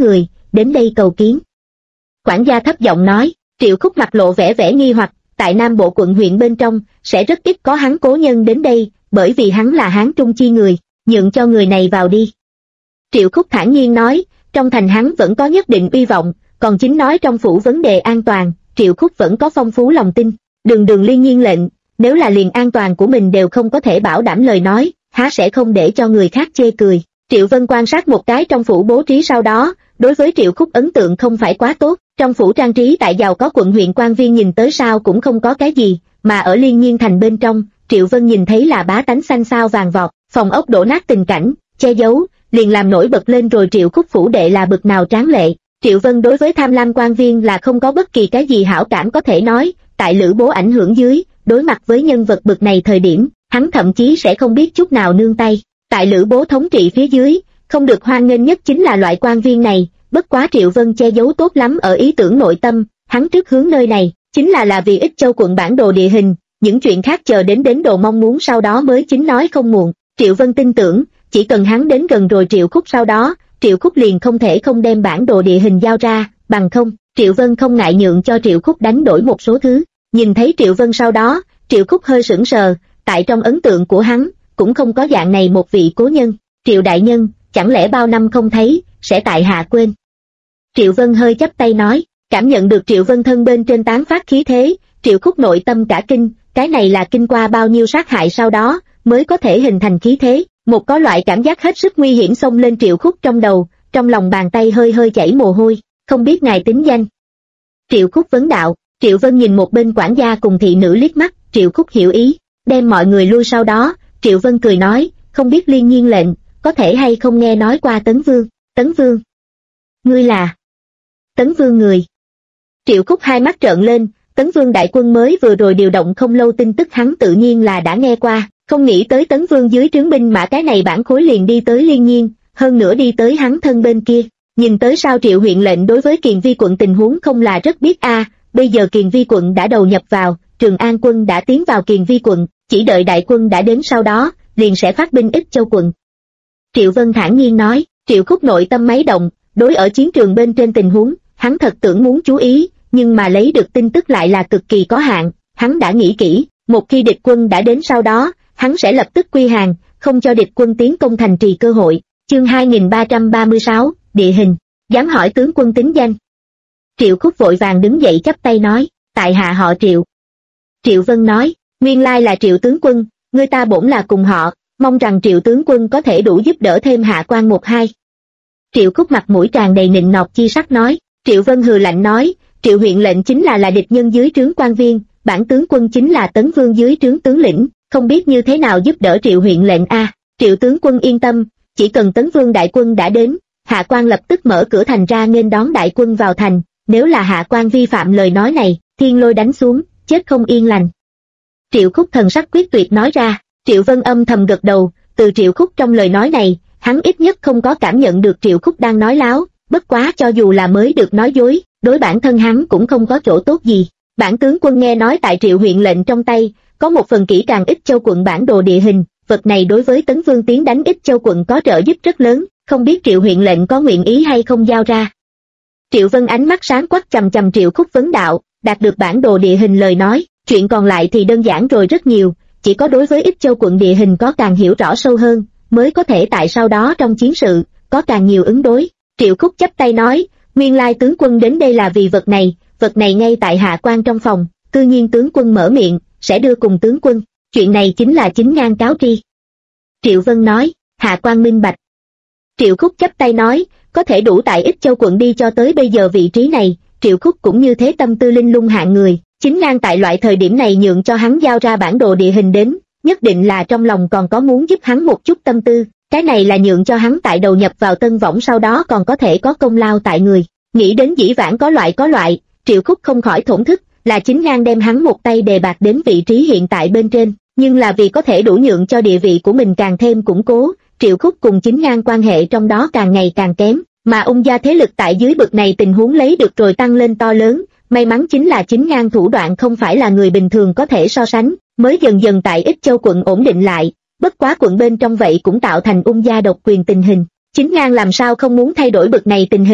đến đây cầu kiến. Quản gia thấp giọng nói. Triệu Khúc mặt lộ vẻ nghi hoặc, tại Nam Bộ quận huyện bên trong, sẽ rất ít có hắn cố nhân đến đây, bởi vì hắn là Hán Trung chi người, nhượng cho người này vào đi. Triệu Khúc thản nhiên nói, trong thành hắn vẫn có nhất định uy vọng, còn chính nói trong phủ vấn đề an toàn, Triệu Khúc vẫn có phong phú lòng tin. Đường Liên Nhiên lệnh, nếu là liền an toàn của mình đều không có thể bảo đảm lời nói, há sẽ không để cho người khác chê cười. Triệu Vân quan sát một cái trong phủ bố trí sau đó, đối với Triệu Khúc ấn tượng không phải quá tốt. Trong phủ trang trí tại giàu có quận huyện quan viên nhìn tới sao cũng không có cái gì, mà ở Liên Nhiên thành bên trong, Triệu Vân nhìn thấy là bá tánh xanh xao vàng vọt, phòng ốc đổ nát tình cảnh, che giấu, liền làm nổi bật lên rồi Triệu Khúc phủ đệ là bực nào tráng lệ. Triệu Vân đối với tham lam quan viên là không có bất kỳ cái gì hảo cảm có thể nói, tại Lữ Bố ảnh hưởng dưới, đối mặt với nhân vật bực này thời điểm, hắn thậm chí sẽ không biết chút nào nương tay. Tại Lữ Bố thống trị phía dưới, không được hoan nghênh nhất chính là loại quan viên này, bất quá Triệu Vân che giấu tốt lắm ở ý tưởng nội tâm, hắn trước hướng nơi này, chính là vì Ích Châu quận bản đồ địa hình, những chuyện khác chờ đến đồ mong muốn sau đó mới chính nói không muộn. Triệu Vân tin tưởng, chỉ cần hắn đến gần rồi Triệu Khúc sau đó, Triệu Khúc liền không thể không đem bản đồ địa hình giao ra, bằng không, Triệu Vân không ngại nhượng cho Triệu Khúc đánh đổi một số thứ. Nhìn thấy Triệu Vân sau đó, Triệu Khúc hơi sững sờ, tại trong ấn tượng của hắn, cũng không có dạng này một vị cố nhân. Triệu đại nhân, chẳng lẽ bao năm không thấy, sẽ tại hạ quên. Triệu Vân hơi chắp tay nói, cảm nhận được Triệu Vân thân bên trên tán phát khí thế, Triệu Khúc nội tâm cả kinh, cái này là kinh qua bao nhiêu sát hại sau đó, mới có thể hình thành khí thế. Một có loại cảm giác hết sức nguy hiểm xông lên Triệu Khúc trong đầu, trong lòng bàn tay hơi chảy mồ hôi, không biết ngài tính danh. Triệu Khúc vấn đạo. Triệu Vân nhìn một bên quản gia cùng thị nữ liếc mắt, Triệu Khúc hiểu ý, đem mọi người lui sau đó, Triệu Vân cười nói, không biết Liên Nhiên lệnh, có thể hay không nghe nói qua Tấn Vương. Tấn Vương? Ngươi là Tấn Vương người? Triệu Khúc hai mắt trợn lên, Tấn Vương đại quân mới vừa rồi điều động không lâu tin tức hắn tự nhiên là đã nghe qua, không nghĩ tới Tấn Vương dưới trướng binh mã cái này bản khối liền đi tới Liên Nhiên, hơn nữa đi tới hắn thân bên kia. Nhìn tới sao Triệu huyện lệnh đối với Kiền Vi quận tình huống không là rất biết a. Bây giờ Kiền Vi quận đã đầu nhập vào, Trường An quân đã tiến vào Kiền Vi quận, chỉ đợi đại quân đã đến sau đó, liền sẽ phát binh Ích Châu quận. Triệu Vân thản nhiên nói. Triệu Khúc nội tâm máy động, đối ở chiến trường bên trên tình huống, hắn thật tưởng muốn chú ý, nhưng mà lấy được tin tức lại là cực kỳ có hạn, hắn đã nghĩ kỹ, một khi địch quân đã đến sau đó, hắn sẽ lập tức quy hàng, không cho địch quân tiến công thành trì cơ hội. Chương 2336, địa hình, dám hỏi tướng quân tính danh. Triệu Khúc vội vàng đứng dậy chắp tay nói, tại hạ họ Triệu. Triệu Vân nói, nguyên lai là Triệu tướng quân, người ta bổn là cùng họ, mong rằng Triệu tướng quân có thể đủ giúp đỡ thêm hạ quan một hai. Triệu Khúc mặt mũi tràn đầy nịnh nọt chi sắc nói. Triệu Vân hừ lạnh nói, Triệu huyện lệnh chính là địch nhân dưới trướng quan viên, bản tướng quân chính là Tấn Vương dưới trướng tướng lĩnh, không biết như thế nào giúp đỡ Triệu huyện lệnh a. Triệu tướng quân yên tâm, chỉ cần Tấn Vương đại quân đã đến, hạ quan lập tức mở cửa thành ra nghênh đón đại quân vào thành, nếu là hạ quan vi phạm lời nói này, thiên lôi đánh xuống, chết không yên lành. Triệu Khúc thần sắc quyết tuyệt nói ra. Triệu Vân âm thầm gật đầu, từ Triệu Khúc trong lời nói này, hắn ít nhất không có cảm nhận được Triệu Khúc đang nói láo, bất quá cho dù là mới được nói dối, đối bản thân hắn cũng không có chỗ tốt gì. Bản tướng quân nghe nói tại Triệu huyện lệnh trong tay, có một phần kỹ càng Ích Châu quận bản đồ địa hình, vật này đối với Tấn Vương tiến đánh Ích Châu quận có trợ giúp rất lớn, không biết Triệu huyện lệnh có nguyện ý hay không giao ra. Triệu Vân ánh mắt sáng quắc chằm chằm Triệu Khúc vấn đạo, đạt được bản đồ địa hình lời nói, chuyện còn lại thì đơn giản rồi rất nhiều, chỉ có đối với Ích Châu quận địa hình có càng hiểu rõ sâu hơn, mới có thể tại sau đó trong chiến sự, có càng nhiều ứng đối. Triệu Khúc chắp tay nói, nguyên lai tướng quân đến đây là vì vật này ngay tại hạ quan trong phòng, tự nhiên tướng quân mở miệng, sẽ đưa cùng tướng quân, chuyện này chính là chính ngang cáo tri. Triệu Vân nói, hạ quan minh bạch. Triệu Khúc chắp tay nói, có thể đủ tại Ích Châu quận đi cho tới bây giờ vị trí này, Triệu Khúc cũng như thế tâm tư linh lung hạng người, chính ngang tại loại thời điểm này nhượng cho hắn giao ra bản đồ địa hình đến, nhất định là trong lòng còn có muốn giúp hắn một chút tâm tư, cái này là nhượng cho hắn tại đầu nhập vào Tân Võng sau đó còn có thể có công lao tại người. Nghĩ đến dĩ vãng có loại, Triệu Khúc không khỏi thổn thức, là chính ngang đem hắn một tay đề bạt đến vị trí hiện tại bên trên, nhưng là vì có thể đủ nhượng cho địa vị của mình càng thêm củng cố, Triệu Khúc cùng chính ngang quan hệ trong đó càng ngày càng kém, mà Ung gia thế lực tại dưới bực này tình huống lấy được rồi tăng lên to lớn, may mắn chính là chính ngang thủ đoạn không phải là người bình thường có thể so sánh, mới dần dần tại Ích Châu quận ổn định lại, bất quá quận bên trong vậy cũng tạo thành Ung gia độc quyền tình hình. Chính ngang làm sao không muốn thay đổi bực này tình hình,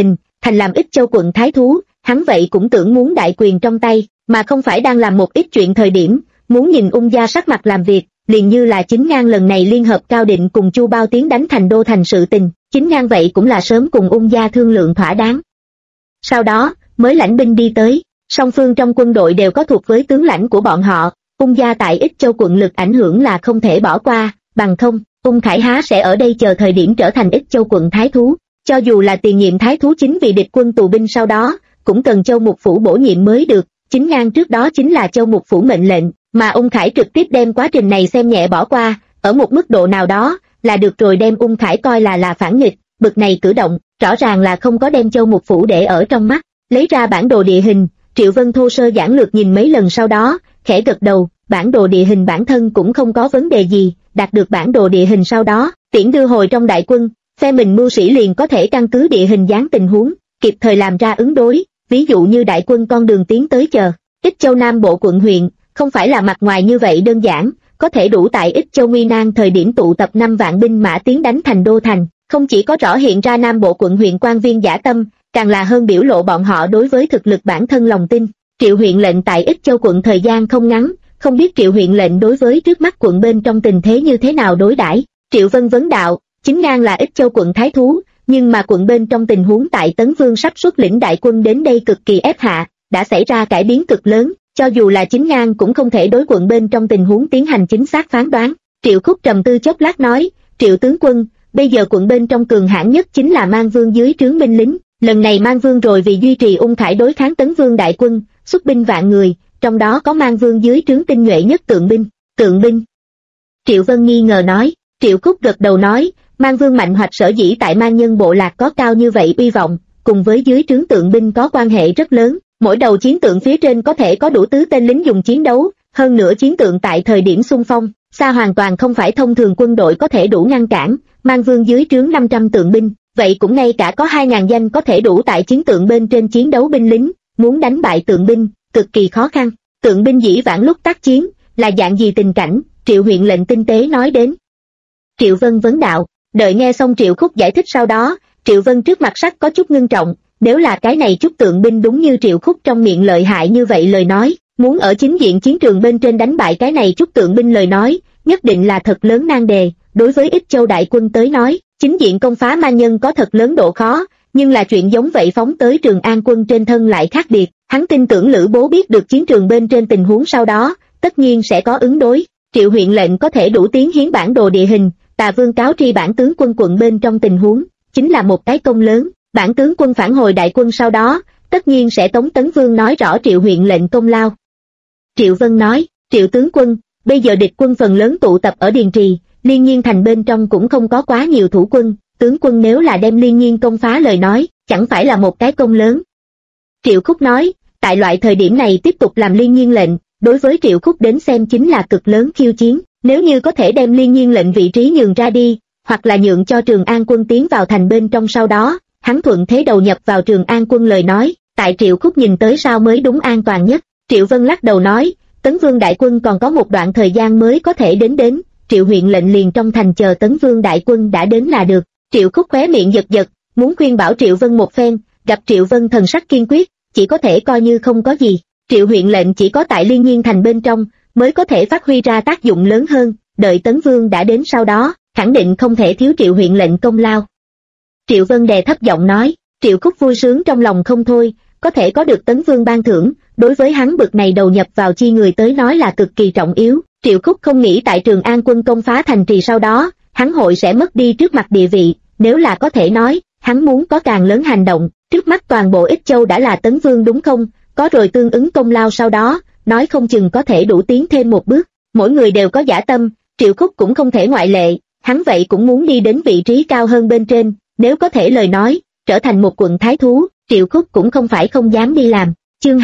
thành làm Ích Châu quận thái thú, hắn vậy cũng tưởng muốn đại quyền trong tay, mà không phải đang làm một ít chuyện thời điểm, muốn nhìn Ung gia sắc mặt làm việc, liền như là Chính Ngang lần này liên hợp Cao Định cùng Chu Bao tiến đánh Thành Đô thành sự tình, Chính Ngang vậy cũng là sớm cùng Ung gia thương lượng thỏa đáng. Sau đó, mới lãnh binh đi tới, song phương trong quân đội đều có thuộc với tướng lãnh của bọn họ, Ung gia tại Ích Châu quận lực ảnh hưởng là không thể bỏ qua, bằng không, Ung Khải há sẽ ở đây chờ thời điểm trở thành Ích Châu quận thái thú, cho dù là tiền nhiệm thái thú chính vì địch quân tù binh sau đó, cũng cần Châu Mục Phủ bổ nhiệm mới được, Chính Ngang trước đó chính là Châu Mục Phủ mệnh lệnh, mà Ung Khải trực tiếp đem quá trình này xem nhẹ bỏ qua, ở một mức độ nào đó, là được rồi đem Ung Khải coi là phản nghịch, bực này cử động, rõ ràng là không có đem Châu Mục Phủ để ở trong mắt, lấy ra bản đồ địa hình, Triệu Vân thô sơ giản lược nhìn mấy lần sau đó, khẽ gật đầu, bản đồ địa hình bản thân cũng không có vấn đề gì, đạt được bản đồ địa hình sau đó, tiễn đưa hồi trong đại quân, phe mình mưu sĩ liền có thể căn cứ địa hình dáng tình huống, kịp thời làm ra ứng đối, ví dụ như đại quân con đường tiến tới chờ, Ích Châu Nam bộ quận huyện, không phải là mặt ngoài như vậy đơn giản, có thể đủ tại Ích Châu Nguy Nan thời điểm tụ tập 5 vạn binh mã tiến đánh Thành Đô thành, không chỉ có rõ hiện ra Nam bộ quận huyện quan viên dã tâm, càng là hơn biểu lộ bọn họ đối với thực lực bản thân lòng tin. Triệu huyện lệnh tại Ích Châu quận thời gian không ngắn, không biết Triệu huyện lệnh đối với trước mắt quận bên trong tình thế như thế nào đối đãi. Triệu Vân vấn đạo, Chính Ngang là Ích Châu quận thái thú, nhưng mà quận bên trong tình huống tại Tấn Vương sắp xuất lĩnh đại quân đến đây cực kỳ ép hạ, đã xảy ra cải biến cực lớn, cho dù là Chính Ngang cũng không thể đối quận bên trong tình huống tiến hành chính xác phán đoán. Triệu Khúc trầm tư chốc lát nói, Triệu tướng quân, bây giờ quận bên trong cường hãn nhất chính là Mang Vương dưới trướng binh lính, lần này Mang Vương rồi vì duy trì Ung Khải đối kháng Tấn Vương đại quân, xuất binh vạn người, trong đó có Mang Vương dưới trướng tinh nhuệ nhất Tượng binh. Triệu Vân nghi ngờ nói, Triệu Khúc gật đầu nói, Mang Vương mạnh hoạch sở dĩ tại Mang Nhân bộ lạc có cao như vậy uy vọng, cùng với dưới trướng tượng binh có quan hệ rất lớn, mỗi đầu chiến tượng phía trên có thể có đủ tứ tên lính dùng chiến đấu, hơn nữa chiến tượng tại thời điểm xung phong, xa hoàn toàn không phải thông thường quân đội có thể đủ ngăn cản, Mang Vương dưới trướng 500 tượng binh, vậy cũng ngay cả có 2.000 danh có thể đủ tại chiến tượng bên trên chiến đấu binh lính, muốn đánh bại tượng binh, cực kỳ khó khăn. Tượng binh dĩ vãng lúc tác chiến, là dạng gì tình cảnh, Triệu huyện lệnh tinh tế nói đến. Triệu Vân vấn đạo, đợi nghe xong Triệu Khúc giải thích sau đó, Triệu Vân trước mặt sắc có chút ngưng trọng, nếu là cái này chút tượng binh đúng như Triệu Khúc trong miệng lợi hại như vậy lời nói, muốn ở chính diện chiến trường bên trên đánh bại cái này chút tượng binh lời nói, nhất định là thật lớn nan đề, đối với Ích Châu đại quân tới nói, chính diện công phá Mang Nhân có thật lớn độ khó, nhưng là chuyện giống vậy phóng tới Trường An quân trên thân lại khác biệt, hắn tin tưởng Lữ Bố biết được chiến trường bên trên tình huống sau đó, tất nhiên sẽ có ứng đối. Triệu huyện lệnh có thể đủ tiến hiến bản đồ địa hình, Tà Vương cáo tri bản tướng quân quận bên trong tình huống, chính là một cái công lớn, bản tướng quân phản hồi đại quân sau đó, tất nhiên sẽ tống Tấn Vương nói rõ Triệu huyện lệnh công lao. Triệu Vân nói, Triệu tướng quân, bây giờ địch quân phần lớn tụ tập ở Điền Trì, Liên Nhiên thành bên trong cũng không có quá nhiều thủ quân, tướng quân nếu là đem Liên Nhiên công phá lời nói, chẳng phải là một cái công lớn. Triệu Khúc nói, tại loại thời điểm này tiếp tục làm Liên Nhiên lệnh, đối với Triệu Khúc đến xem chính là cực lớn khiêu chiến, nếu như có thể đem Liên Nhiên lệnh vị trí nhường ra đi, hoặc là nhượng cho Trường An quân tiến vào thành bên trong sau đó, hắn thuận thế đầu nhập vào Trường An quân lời nói, tại Triệu Khúc nhìn tới sao mới đúng an toàn nhất. Triệu Vân lắc đầu nói, Tấn Vương đại quân còn có một đoạn thời gian mới có thể đến, Triệu huyện lệnh liền trong thành chờ Tấn Vương đại quân đã đến là được. Triệu Khúc khóe miệng giật giật, muốn khuyên bảo Triệu Vân một phen, gặp Triệu Vân thần sắc kiên quyết, chỉ có thể coi như không có gì. Triệu huyện lệnh chỉ có tại Liên Nhiên thành bên trong mới có thể phát huy ra tác dụng lớn hơn, đợi Tấn Vương đã đến sau đó, khẳng định không thể thiếu Triệu huyện lệnh công lao. Triệu Vân đè thấp giọng nói, Triệu Khúc vui sướng trong lòng không thôi, có thể có được Tấn Vương ban thưởng, đối với hắn bực này đầu nhập vào chi người tới nói là cực kỳ trọng yếu. Triệu Khúc không nghĩ tại Trường An quân công phá thành trì sau đó, hắn hội sẽ mất đi trước mặt địa vị, nếu là có thể nói, hắn muốn có càng lớn hành động, trước mắt toàn bộ Ích Châu đã là Tấn Vương đúng không, có rồi tương ứng công lao sau đó, nói không chừng có thể đủ tiến thêm một bước, mỗi người đều có dã tâm, Triệu Khúc cũng không thể ngoại lệ, hắn vậy cũng muốn đi đến vị trí cao hơn bên trên, nếu có thể lời nói, trở thành một quận thái thú, Triệu Khúc cũng không phải không dám đi làm. Chương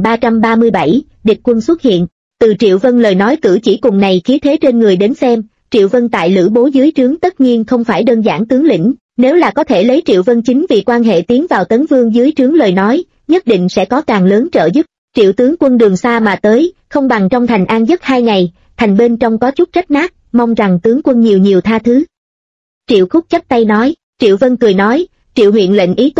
2337, địch quân xuất hiện. Từ Triệu Vân lời nói cử chỉ cùng này khí thế trên người đến xem, Triệu Vân tại Lữ Bố dưới trướng tất nhiên không phải đơn giản tướng lĩnh, nếu là có thể lấy Triệu Vân chính vì quan hệ tiến vào Tấn Vương dưới trướng lời nói, nhất định sẽ có càng lớn trợ giúp. Triệu tướng quân đường xa mà tới, không bằng trong thành an giấc 2 ngày, thành bên trong có chút rách nát, mong rằng tướng quân nhiều nhiều tha thứ. Triệu Khúc chắp tay nói, Triệu Vân cười nói, Triệu huyện lệnh ý tốt,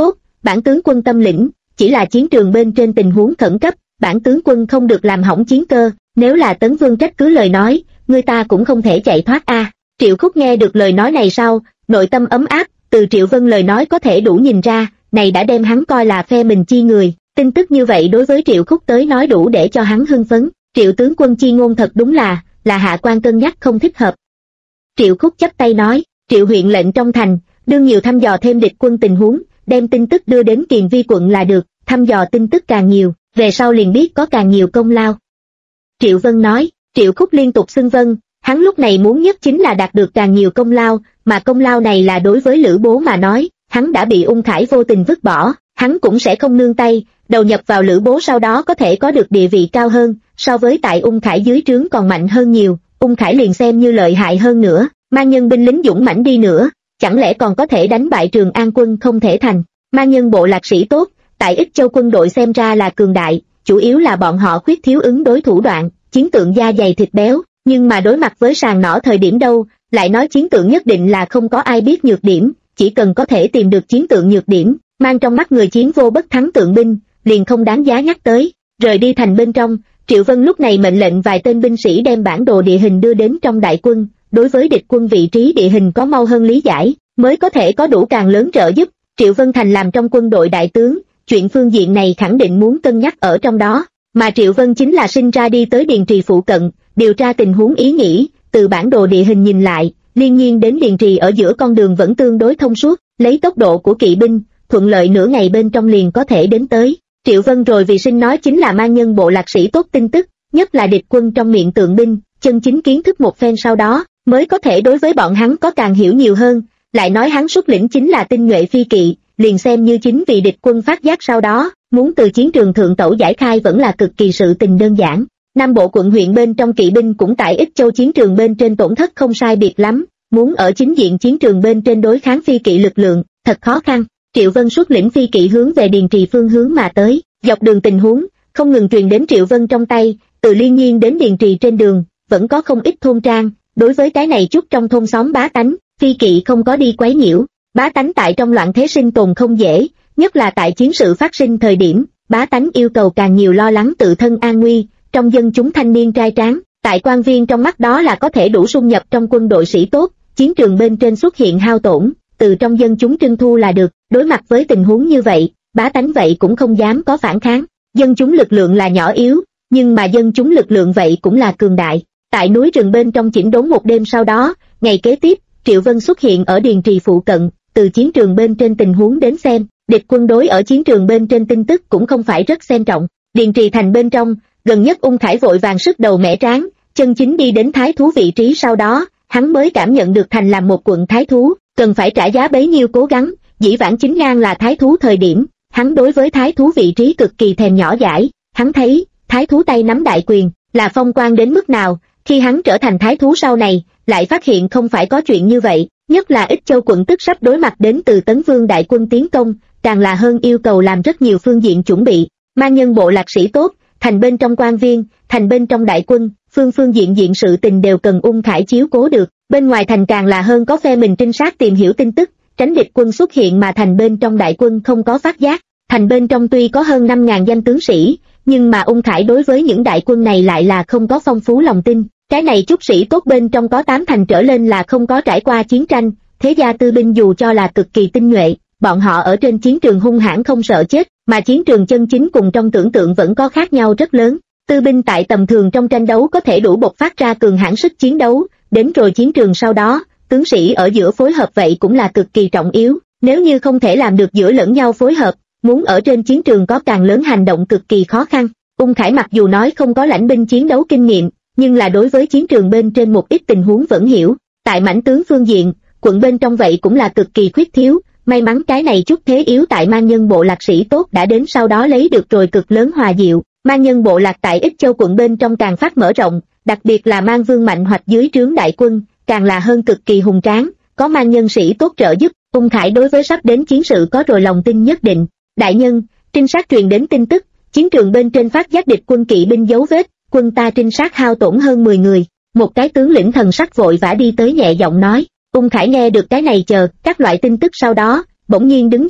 bản tướng quân tâm lĩnh, chỉ là chiến trường bên trên tình huống khẩn cấp, bản tướng quân không được làm hỏng chiến cơ, nếu là Tấn Vương trách cứ lời nói, người ta cũng không thể chạy thoát a. Triệu Khúc nghe được lời nói này sau, nội tâm ấm áp, từ Triệu Vân lời nói có thể đủ nhìn ra, này đã đem hắn coi là phe mình chi người, tin tức như vậy đối với Triệu Khúc tới nói đủ để cho hắn hưng phấn. Triệu tướng quân chi ngôn thật đúng là hạ quan cân nhắc không thích hợp. Triệu Khúc chắp tay nói, Triệu huyện lệnh trong thành, đương nhiều thăm dò thêm địch quân tình huống, đem tin tức đưa đến Kiền Vi quận là được, thăm dò tin tức càng nhiều, về sau liền biết có càng nhiều công lao. Triệu Vân nói, Triệu Khúc liên tục xưng vâng, hắn lúc này muốn nhất chính là đạt được càng nhiều công lao, mà công lao này là đối với Lữ Bố mà nói, hắn đã bị Ung Khải vô tình vứt bỏ, hắn cũng sẽ không nương tay, đầu nhập vào Lữ Bố sau đó có thể có được địa vị cao hơn, so với tại Ung Khải dưới trướng còn mạnh hơn nhiều, Ung Khải liền xem như lợi hại hơn nữa, mang nhân binh lính dũng mãnh đi nữa, chẳng lẽ còn có thể đánh bại Trường An quân không thể thành. Mang nhân bộ lạc sĩ tốt, tại Ích Châu quân đội xem ra là cường đại, chủ yếu là bọn họ khuyết thiếu ứng đối thủ đoạn, chiến tượng da dày thịt béo, nhưng mà đối mặt với sàng nỏ thời điểm đâu, lại nói chiến tượng nhất định là không có ai biết nhược điểm, chỉ cần có thể tìm được chiến tượng nhược điểm, mang trong mắt người chiến vô bất thắng tượng binh, liền không đáng giá nhắc tới. Rời đi thành bên trong, Triệu Vân lúc này mệnh lệnh vài tên binh sĩ đem bản đồ địa hình đưa đến trong đại quân, đối với địch quân vị trí địa hình có mau hơn lý giải, mới có thể có đủ càng lớn trợ giúp. Triệu Vân Thành làm trong quân đội đại tướng, chuyện phương diện này khẳng định muốn cân nhắc ở trong đó, mà Triệu Vân chính là sinh ra đi tới Điền Trì phụ cận, điều tra tình huống ý nghĩ, từ bản đồ địa hình nhìn lại, liên nhiên đến Điền Trì ở giữa con đường vẫn tương đối thông suốt, lấy tốc độ của kỵ binh, thuận lợi nửa ngày bên trong liền có thể đến tới. Triệu Vân rồi vì sinh nói chính là mang nhân bộ lạc sĩ tốt tin tức, nhất là địch quân trong miệng tượng binh, chân chính kiến thức một phen sau đó, mới có thể đối với bọn hắn có càng hiểu nhiều hơn, lại nói hắn xuất lĩnh chính là tinh nhuệ phi kỵ, liền xem như chính vì địch quân phát giác sau đó, muốn từ chiến trường thượng tẩu giải khai vẫn là cực kỳ sự tình đơn giản. Nam bộ quận huyện bên trong kỵ binh cũng tại Ích Châu chiến trường bên trên tổn thất không sai biệt lắm, muốn ở chính diện chiến trường bên trên đối kháng phi kỵ lực lượng, thật khó khăn. Triệu Vân xuất lĩnh phi kỵ hướng về Điền Trì phương hướng mà tới, dọc đường tình huống không ngừng truyền đến Triệu Vân trong tay, từ Liên Nhiên đến Điền Trì trên đường, vẫn có không ít thôn trang, đối với cái này chút trong thôn xóm bá tánh, phi kỵ không có đi quấy nhiễu, bá tánh tại trong loạn thế sinh tồn không dễ, nhất là tại chiến sự phát sinh thời điểm, bá tánh yêu cầu càng nhiều lo lắng tự thân an nguy, trong dân chúng thanh niên trai tráng, tại quan viên trong mắt đó là có thể đủ xung nhập trong quân đội sĩ tốt, chiến trường bên trên xuất hiện hao tổn, từ trong dân chúng trưng thu là được. Đối mặt với tình huống như vậy, bá tánh vậy cũng không dám có phản kháng, dân chúng lực lượng là nhỏ yếu, nhưng mà dân chúng lực lượng vậy cũng là cường đại. Tại núi rừng bên trong chỉnh đốn một đêm sau đó, ngày kế tiếp, Triệu Vân xuất hiện ở Điền Trì phụ cận, từ chiến trường bên trên tình huống đến xem, địch quân đối ở chiến trường bên trên tin tức cũng không phải rất xem trọng. Điền Trì thành bên trong, gần nhất Ung Khải vội vàng sức đầu mẻ tráng, chân chính đi đến thái thú vị trí sau đó, hắn mới cảm nhận được thành làm một quận thái thú, cần phải trả giá bấy nhiêu cố gắng. Dĩ vãng chính ngang là thái thú thời điểm, hắn đối với thái thú vị trí cực kỳ thèm nhỏ dãi, hắn thấy, thái thú tay nắm đại quyền, là phong quan đến mức nào, khi hắn trở thành thái thú sau này, lại phát hiện không phải có chuyện như vậy, nhất là Ích Châu quận tức sắp đối mặt đến từ Tấn Vương đại quân tiến công, càng là hơn yêu cầu làm rất nhiều phương diện chuẩn bị, mang nhân bộ lạc sĩ tốt, thành bên trong quan viên, thành bên trong đại quân, phương diện sự tình đều cần Ung Khải chiếu cố được, bên ngoài thành càng là hơn có phe mình trinh sát tìm hiểu tin tức, tránh địch quân xuất hiện mà thành bên trong đại quân không có phát giác. Thành bên trong tuy có hơn 5.000 danh tướng sĩ, nhưng mà Ung Khải đối với những đại quân này lại là không có phong phú lòng tin. Cái này chút sĩ tốt bên trong có 8 thành trở lên là không có trải qua chiến tranh, thế gia tư binh dù cho là cực kỳ tinh nhuệ, bọn họ ở trên chiến trường hung hãn không sợ chết, mà chiến trường chân chính cùng trong tưởng tượng vẫn có khác nhau rất lớn. Tư binh tại tầm thường trong tranh đấu có thể đủ bộc phát ra cường hãn sức chiến đấu, đến rồi chiến trường sau đó, tướng sĩ ở giữa phối hợp vậy cũng là cực kỳ trọng yếu, nếu như không thể làm được giữa lẫn nhau phối hợp, muốn ở trên chiến trường có càng lớn hành động cực kỳ khó khăn. Ung Khải mặc dù nói không có lãnh binh chiến đấu kinh nghiệm, nhưng là đối với chiến trường bên trên một ít tình huống vẫn hiểu, tại mãnh tướng phương diện, quận bên trong vậy cũng là cực kỳ khuyết thiếu, may mắn cái này chút thế yếu tại mang nhân bộ lạc sĩ tốt đã đến sau đó lấy được rồi cực lớn hòa diệu, mang nhân bộ lạc tại Ích Châu quận bên trong càng phát mở rộng, đặc biệt là mang Vương Mạnh Hoạch dưới trướng đại quân, càng là hơn cực kỳ hùng tráng, có mang nhân sĩ tốt trợ giúp, Ung Khải đối với sắp đến chiến sự có rồi lòng tin nhất định. Đại nhân, trinh sát truyền đến tin tức, chiến trường bên trên phát giác địch quân kỵ binh dấu vết, quân ta trinh sát hao tổn hơn 10 người, một cái tướng lĩnh thần sắc vội vã đi tới nhẹ giọng nói. Ung Khải nghe được cái này chờ các loại tin tức sau đó, bỗng nhiên đứng dậy,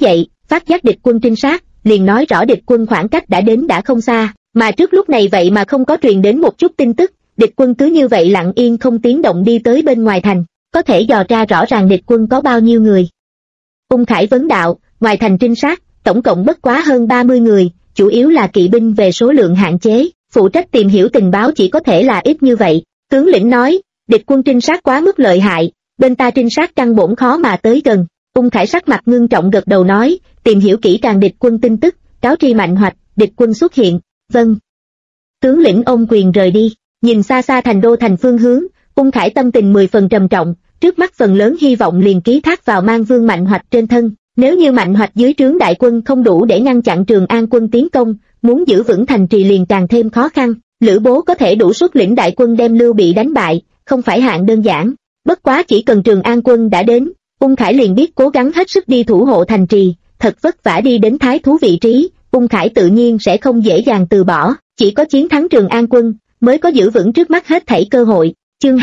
phát giác địch quân trinh sát, liền nói rõ địch quân khoảng cách đã đến đã không xa, mà trước lúc này vậy mà không có truyền đến một chút tin tức, địch quân cứ như vậy lặng yên không tiếng động đi tới bên ngoài thành, có thể dò ra rõ ràng địch quân có bao nhiêu người. Ung Khải vấn đạo, ngoài thành trinh sát, tổng cộng bất quá hơn 30 người, chủ yếu là kỵ binh về số lượng hạn chế, phụ trách tìm hiểu tình báo chỉ có thể là ít như vậy. Tướng lĩnh nói, địch quân trinh sát quá mức lợi hại, bên ta trinh sát căn bổn khó mà tới gần. Ung Khải sắc mặt ngưng trọng gật đầu nói, tìm hiểu kỹ càng địch quân tin tức, cáo tri Mạnh Hoạch, địch quân xuất hiện. Vâng. Tướng lĩnh ôm quyền rời đi, nhìn xa xa thành đô thành phương hướng, Ung Khải tâm tình 10 phần trầm trọng, trước mắt phần lớn hy vọng liền ký thác vào Mang Vương Mạnh Hoạch trên thân. Nếu như Mạnh Hoạch dưới trướng đại quân không đủ để ngăn chặn Trường An quân tiến công, muốn giữ vững thành trì liền càng thêm khó khăn. Lữ Bố có thể đủ xuất lĩnh đại quân đem Lưu Bị đánh bại, không phải hạng đơn giản. Bất quá chỉ cần Trường An quân đã đến, Ung Khải liền biết cố gắng hết sức đi thủ hộ thành trì, thật vất vả đi đến thái thú vị trí, Ung Khải tự nhiên sẽ không dễ dàng từ bỏ, chỉ có chiến thắng Trường An quân, mới có giữ vững trước mắt hết thảy cơ hội. Chương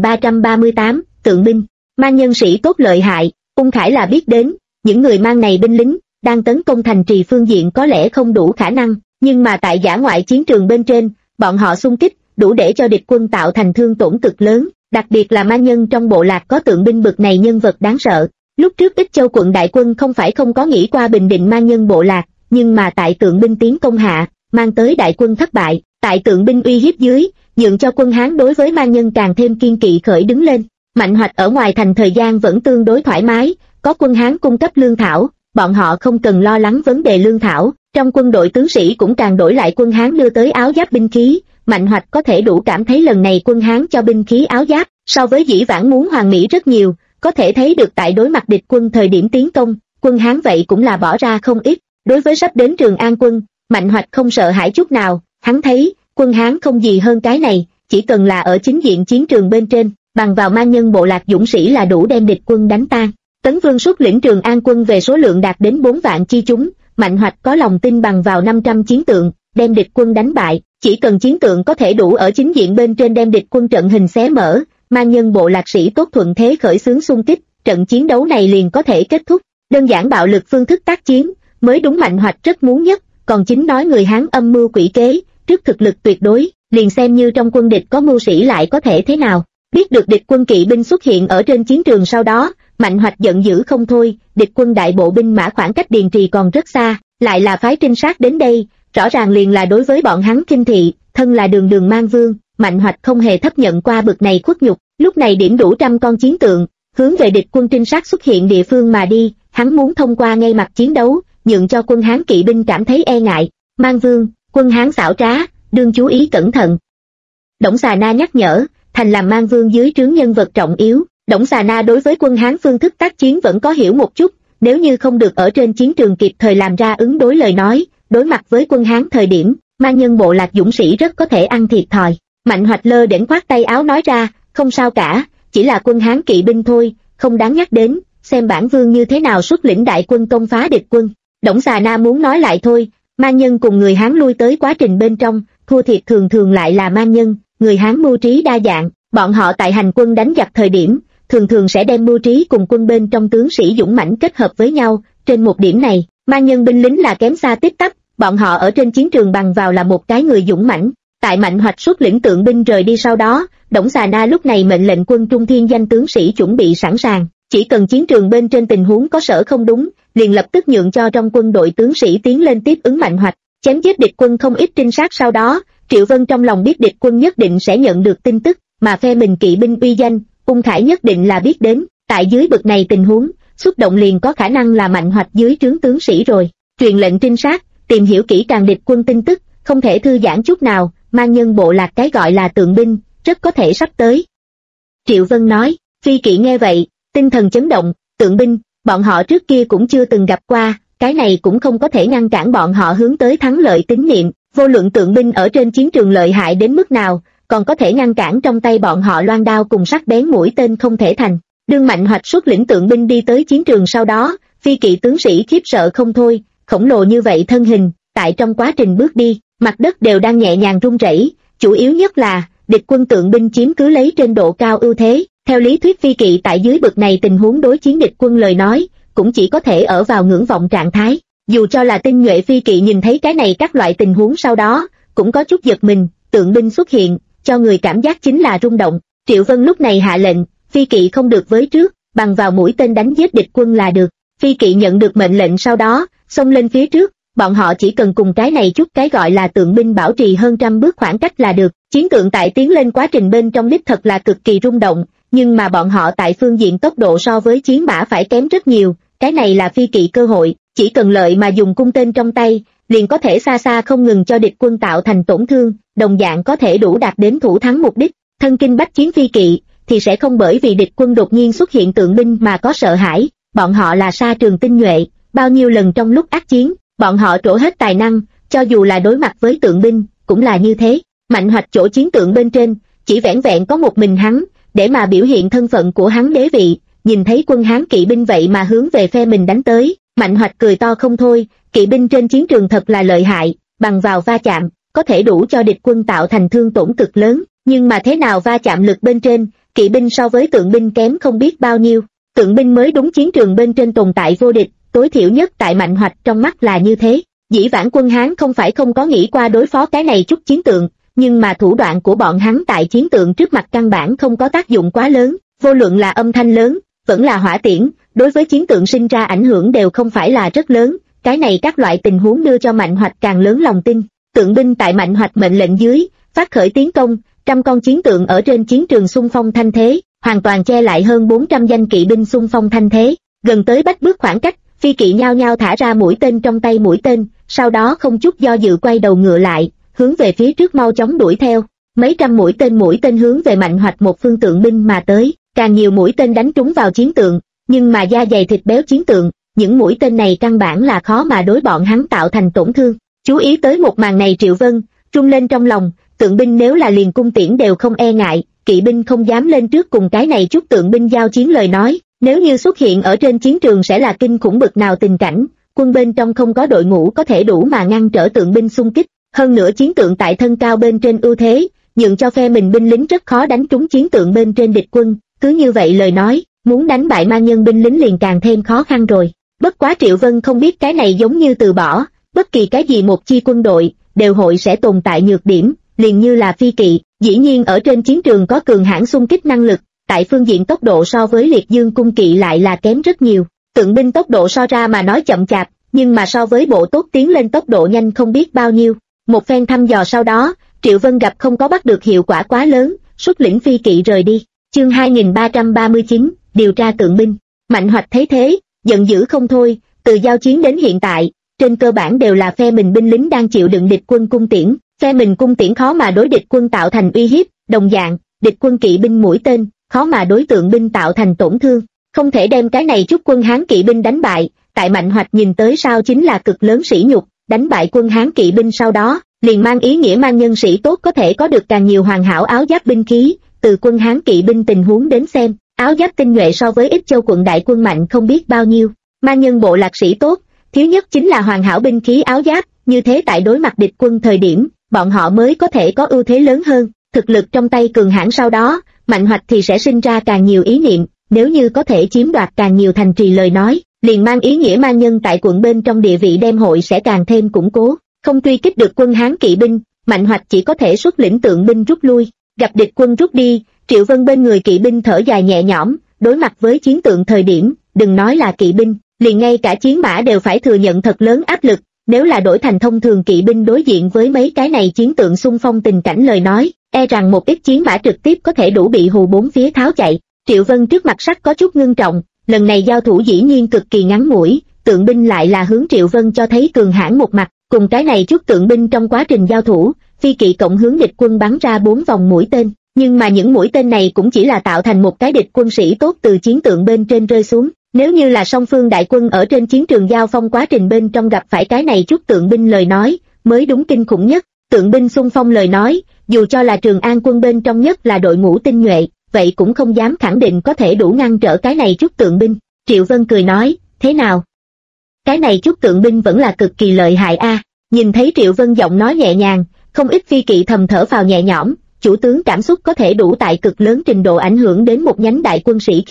2338, Tượng binh, mang nhân sĩ tốt lợi hại, Ung Khải là biết đến, những người mang này binh lính, đang tấn công thành trì phương diện có lẽ không đủ khả năng, nhưng mà tại dã ngoại chiến trường bên trên, bọn họ xung kích, đủ để cho địch quân tạo thành thương tổn cực lớn, đặc biệt là mang nhân trong bộ lạc có tượng binh bực này nhân vật đáng sợ. Lúc trước Ích Châu quận đại quân không phải không có nghĩ qua bình định mang nhân bộ lạc, nhưng mà tại tượng binh tiến công hạ, mang tới đại quân thất bại, tại tượng binh uy hiếp dưới, nhượng cho quân Hán đối với mang nhân càng thêm kiên kỵ khởi đứng lên. Mạnh Hoạch ở ngoài thành thời gian vẫn tương đối thoải mái, có quân Hán cung cấp lương thảo, bọn họ không cần lo lắng vấn đề lương thảo, trong quân đội tướng sĩ cũng càng đổi lại quân Hán đưa tới áo giáp binh khí. Mạnh Hoạch có thể đủ cảm thấy lần này quân Hán cho binh khí áo giáp, so với dĩ vãng muốn hoàn mỹ rất nhiều, có thể thấy được tại đối mặt địch quân thời điểm tiến công, quân Hán vậy cũng là bỏ ra không ít. Đối với sắp đến Trường An quân, Mạnh Hoạch không sợ hãi chút nào, hắn thấy, quân Hán không gì hơn cái này, chỉ cần là ở chính diện chiến trường bên trên, bằng vào mang nhân bộ lạc dũng sĩ là đủ đem địch quân đánh tan. Tấn Vương xuất lĩnh Trường An quân về số lượng đạt đến 4 vạn chi chúng, Mạnh Hoạch có lòng tin bằng vào 500 chiến tượng, đem địch quân đánh bại, chỉ cần chiến tượng có thể đủ ở chính diện bên trên đem địch quân trận hình xé mở, mang nhân bộ lạc sĩ tốt thuận thế khởi xướng xung kích, trận chiến đấu này liền có thể kết thúc. Đơn giản bạo lực phương thức tác chiến, mới đúng Mạnh Hoạch rất muốn nhất, còn chính nói người Hán âm mưu quỷ kế, trước thực lực tuyệt đối, liền xem như trong quân địch có mưu sĩ lại có thể thế nào. Biết được địch quân kỵ binh xuất hiện ở trên chiến trường sau đó, Mạnh Hoạch giận dữ không thôi, địch quân đại bộ binh mã khoảng cách Điền Trì còn rất xa, lại là phái trinh sát đến đây, rõ ràng liền là đối với bọn hắn khinh thị, thân là đường đường mang vương, Mạnh Hoạch không hề thấp nhận qua bực này khuất nhục, lúc này điểm đủ trăm con chiến tượng, hướng về địch quân trinh sát xuất hiện địa phương mà đi, hắn muốn thông qua ngay mặt chiến đấu, nhượng cho quân Hán kỵ binh cảm thấy e ngại. Mang vương, quân Hán xảo trá, đương chú ý cẩn thận. Đổng Xà Na nhắc nhở, thành làm mang vương dưới trướng nhân vật trọng yếu, Đổng Xà Na đối với quân Hán phương thức tác chiến vẫn có hiểu một chút, nếu như không được ở trên chiến trường kịp thời làm ra ứng đối lời nói, đối mặt với quân Hán thời điểm, mang nhân bộ lạc dũng sĩ rất có thể ăn thiệt thòi. Mạnh Hoạch lơ đễnh khoát tay áo nói ra, không sao cả, chỉ là quân Hán kỵ binh thôi, không đáng nhắc đến, xem bản vương như thế nào xuất lĩnh đại quân công phá địch quân. Đổng Xà Na muốn nói lại thôi, mang nhân cùng người Hán lui tới quá trình bên trong, thua thiệt thường thường lại là mang nhân, người Hán mưu trí đa dạng, bọn họ tại hành quân đánh giặc thời điểm, thường thường sẽ đem mưu trí cùng quân bên trong tướng sĩ dũng mãnh kết hợp với nhau, trên một điểm này, mang nhân binh lính là kém xa tít tắp, bọn họ ở trên chiến trường bằng vào là một cái người dũng mãnh. Tại Mạnh Hoạch xuất lĩnh tượng binh rời đi sau đó, Đổng Xà Na lúc này mệnh lệnh quân trung thiên danh tướng sĩ chuẩn bị sẵn sàng, chỉ cần chiến trường bên trên tình huống có sở không đúng, liền lập tức nhượng cho trong quân đội tướng sĩ tiến lên tiếp ứng Mạnh Hoạch, chém giết địch quân không ít trinh sát. Sau đó, Triệu Vân trong lòng biết địch quân nhất định sẽ nhận được tin tức, mà phe mình kỵ binh uy danh, Ung Khải nhất định là biết đến, tại dưới bực này tình huống, xuất động liền có khả năng là Mạnh Hoạch dưới trướng tướng sĩ rồi. Truyền lệnh trinh sát, tìm hiểu kỹ càng địch quân tin tức, không thể thư giãn chút nào, mang nhân bộ lạc cái gọi là tượng binh, rất có thể sắp tới. Triệu Vân nói, Phi Kỵ nghe vậy, tinh thần chấn động, tượng binh, bọn họ trước kia cũng chưa từng gặp qua, cái này cũng không có thể ngăn cản bọn họ hướng tới thắng lợi tín niệm, vô luận tượng binh ở trên chiến trường lợi hại đến mức nào, còn có thể ngăn cản trong tay bọn họ loan đao cùng sắc bén mũi tên không thể thành. Đương Mạnh Hoạch xuất lĩnh tượng binh đi tới chiến trường sau đó, Phi Kỵ tướng sĩ khiếp sợ không thôi, khổng lồ như vậy thân hình, tại trong quá trình bước đi, mặt đất đều đang nhẹ nhàng rung rẩy, chủ yếu nhất là, địch quân tượng binh chiếm cứ lấy trên độ cao ưu thế, theo lý thuyết Phi Kỵ tại dưới bực này tình huống đối chiến địch quân lời nói, cũng chỉ có thể ở vào ngưỡng vọng trạng thái. Dù cho là tinh nhuệ phi kỵ nhìn thấy cái này các loại tình huống sau đó, cũng có chút giật mình, tượng binh xuất hiện, cho người cảm giác chính là rung động. Triệu Vân lúc này hạ lệnh, phi kỵ không được với trước, bằng vào mũi tên đánh giết địch quân là được. Phi kỵ nhận được mệnh lệnh sau đó, xông lên phía trước, bọn họ chỉ cần cùng cái này chút cái gọi là tượng binh bảo trì hơn trăm bước khoảng cách là được. Chiến tượng tại tiến lên quá trình bên trong đích thật là cực kỳ rung động, nhưng mà bọn họ tại phương diện tốc độ so với chiến mã phải kém rất nhiều, cái này là phi kỵ cơ hội, chỉ cần lợi mà dùng cung tên trong tay, liền có thể xa xa không ngừng cho địch quân tạo thành tổn thương, đồng dạng có thể đủ đạt đến thủ thắng mục đích. Thân kinh bách chiến phi kỵ thì sẽ không bởi vì địch quân đột nhiên xuất hiện tượng binh mà có sợ hãi, bọn họ là sa trường tinh nhuệ, bao nhiêu lần trong lúc ác chiến, bọn họ trổ hết tài năng, cho dù là đối mặt với tượng binh, cũng là như thế. Mạnh Hoạch chỗ chiến tượng bên trên, chỉ vẻn vẹn có một mình hắn, để mà biểu hiện thân phận của hắn đế vị, nhìn thấy quân Hán kỵ binh vậy mà hướng về phe mình đánh tới, Mạnh Hoạch cười to không thôi, kỵ binh trên chiến trường thật là lợi hại, bằng vào va chạm, có thể đủ cho địch quân tạo thành thương tổn cực lớn, nhưng mà thế nào va chạm lực bên trên, kỵ binh so với tượng binh kém không biết bao nhiêu, tượng binh mới đúng chiến trường bên trên tồn tại vô địch, tối thiểu nhất tại Mạnh Hoạch trong mắt là như thế. Dĩ vãng quân Hán không phải không có nghĩ qua đối phó cái này chút chiến tượng, nhưng mà thủ đoạn của bọn hắn tại chiến tượng trước mặt căn bản không có tác dụng quá lớn, vô luận là âm thanh lớn, vẫn là hỏa tiễn, đối với chiến tượng sinh ra ảnh hưởng đều không phải là rất lớn, cái này các loại tình huống đưa cho Mạnh Hoạch càng lớn lòng tin. Tượng binh tại Mạnh Hoạch mệnh lệnh dưới, phát khởi tiến công, trăm con chiến tượng ở trên chiến trường xung phong thanh thế, hoàn toàn che lại hơn 400 danh kỵ binh xung phong thanh thế, gần tới bách bước khoảng cách, phi kỵ nhao nhao thả ra mũi tên trong tay mũi tên, sau đó không chút do dự quay đầu ngựa lại, hướng về phía trước mau chóng đuổi theo. Mấy trăm mũi tên hướng về Mạnh Hoạch một phương tượng binh mà tới, càng nhiều mũi tên đánh trúng vào chiến tượng, nhưng mà da dày thịt béo chiến tượng, những mũi tên này căn bản là khó mà đối bọn hắn tạo thành tổn thương. Chú ý tới một màn này Triệu Vân trung lên trong lòng, tượng binh nếu là liền cung tiễn đều không e ngại, kỵ binh không dám lên trước cùng cái này chút tượng binh giao chiến lời nói, nếu như xuất hiện ở trên chiến trường sẽ là kinh khủng bực nào tình cảnh, quân bên trong không có đội ngũ có thể đủ mà ngăn trở tượng binh xung kích, hơn nữa chiến tượng tại thân cao bên trên ưu thế, nhượng cho phe mình binh lính rất khó đánh trúng chiến tượng bên trên địch quân, cứ như vậy lời nói, muốn đánh bại man nhân binh lính liền càng thêm khó khăn rồi. Bất quá Triệu Vân không biết cái này giống như từ bỏ, bất kỳ cái gì một chi quân đội, đều hội sẽ tồn tại nhược điểm, liền như là phi kỵ, dĩ nhiên ở trên chiến trường có cường hãn xung kích năng lực, tại phương diện tốc độ so với liệt dương cung kỵ lại là kém rất nhiều, tượng binh tốc độ so ra mà nói chậm chạp, nhưng mà so với bộ tốt tiến lên tốc độ nhanh không biết bao nhiêu. Một phen thăm dò sau đó, Triệu Vân gặp không có bắt được hiệu quả quá lớn, xuất lĩnh phi kỵ rời đi. Chương 2339, điều tra tượng binh. Mạnh Hoạch thấy thế, giận dữ không thôi, từ giao chiến đến hiện tại, trên cơ bản đều là phe mình binh lính đang chịu đựng địch quân cung tiễn, phe mình cung tiễn khó mà đối địch quân tạo thành uy hiếp, đồng dạng, địch quân kỵ binh mũi tên, khó mà đối tượng binh tạo thành tổn thương, không thể đem cái này chút quân Hán kỵ binh đánh bại, tại Mạnh Hoạch nhìn tới sao chính là cực lớn sỉ nhục, đánh bại quân Hán kỵ binh sau đó, liền mang ý nghĩa man nhân sĩ tốt có thể có được càng nhiều hoàn hảo áo giáp binh khí, từ quân Hán kỵ binh tình huống đến xem, áo giáp tinh nhuệ so với Ích Châu quận đại quân mạnh không biết bao nhiêu, man nhân bộ lạc sĩ tốt, thiếu nhất chính là hoàn hảo binh khí áo giáp, như thế tại đối mặt địch quân thời điểm, bọn họ mới có thể có ưu thế lớn hơn, thực lực trong tay cường hãn sau đó, Mạnh Hoạch thì sẽ sinh ra càng nhiều ý niệm, nếu như có thể chiếm đoạt càng nhiều thành trì lời nói, liền mang ý nghĩa man nhân tại quận bên trong địa vị đem hội sẽ càng thêm củng cố, không truy kích được quân Hán kỵ binh, Mạnh Hoạch chỉ có thể xuất lĩnh tượng binh rút lui, gặp địch quân rút đi, Triệu Vân bên người kỵ binh thở dài nhẹ nhõm, đối mặt với chiến tượng thời điểm, đừng nói là kỵ binh, liền ngay cả chiến mã đều phải thừa nhận thật lớn áp lực, nếu là đổi thành thông thường kỵ binh đối diện với mấy cái này chiến tượng xung phong tình cảnh lời nói, e rằng một ít chiến mã trực tiếp có thể đủ bị hù bốn phía tháo chạy. Triệu Vân trước mặt sắc có chút ngưng trọng, lần này giao thủ dĩ nhiên cực kỳ ngắn ngủi, tượng binh lại là hướng Triệu Vân cho thấy cường hãn một mặt, cùng cái này chút tượng binh trong quá trình giao thủ, phi kỵ cộng hướng địch quân bắn ra 4 vòng mũi tên, nhưng mà những mũi tên này cũng chỉ là tạo thành một cái địch quân sĩ tốt từ chiến tượng bên trên rơi xuống. Nếu như là song phương đại quân ở trên chiến trường giao phong quá trình bên trong gặp phải cái này chút tượng binh lời nói, mới đúng kinh khủng nhất. Tượng binh xung phong lời nói, dù cho là Trường An quân bên trong nhất là đội ngũ tinh nhuệ, vậy cũng không dám khẳng định có thể đủ ngăn trở cái này chút tượng binh. Triệu Vân cười nói, thế nào? Cái này chút tượng binh vẫn là cực kỳ lợi hại a. Nhìn thấy Triệu Vân giọng nói nhẹ nhàng, không ít phi kỵ thầm thở phào nhẹ nhõm, chủ tướng cảm xúc có thể đủ tại cực lớn trình độ ảnh hưởng đến một nhánh đại quân sĩ khí,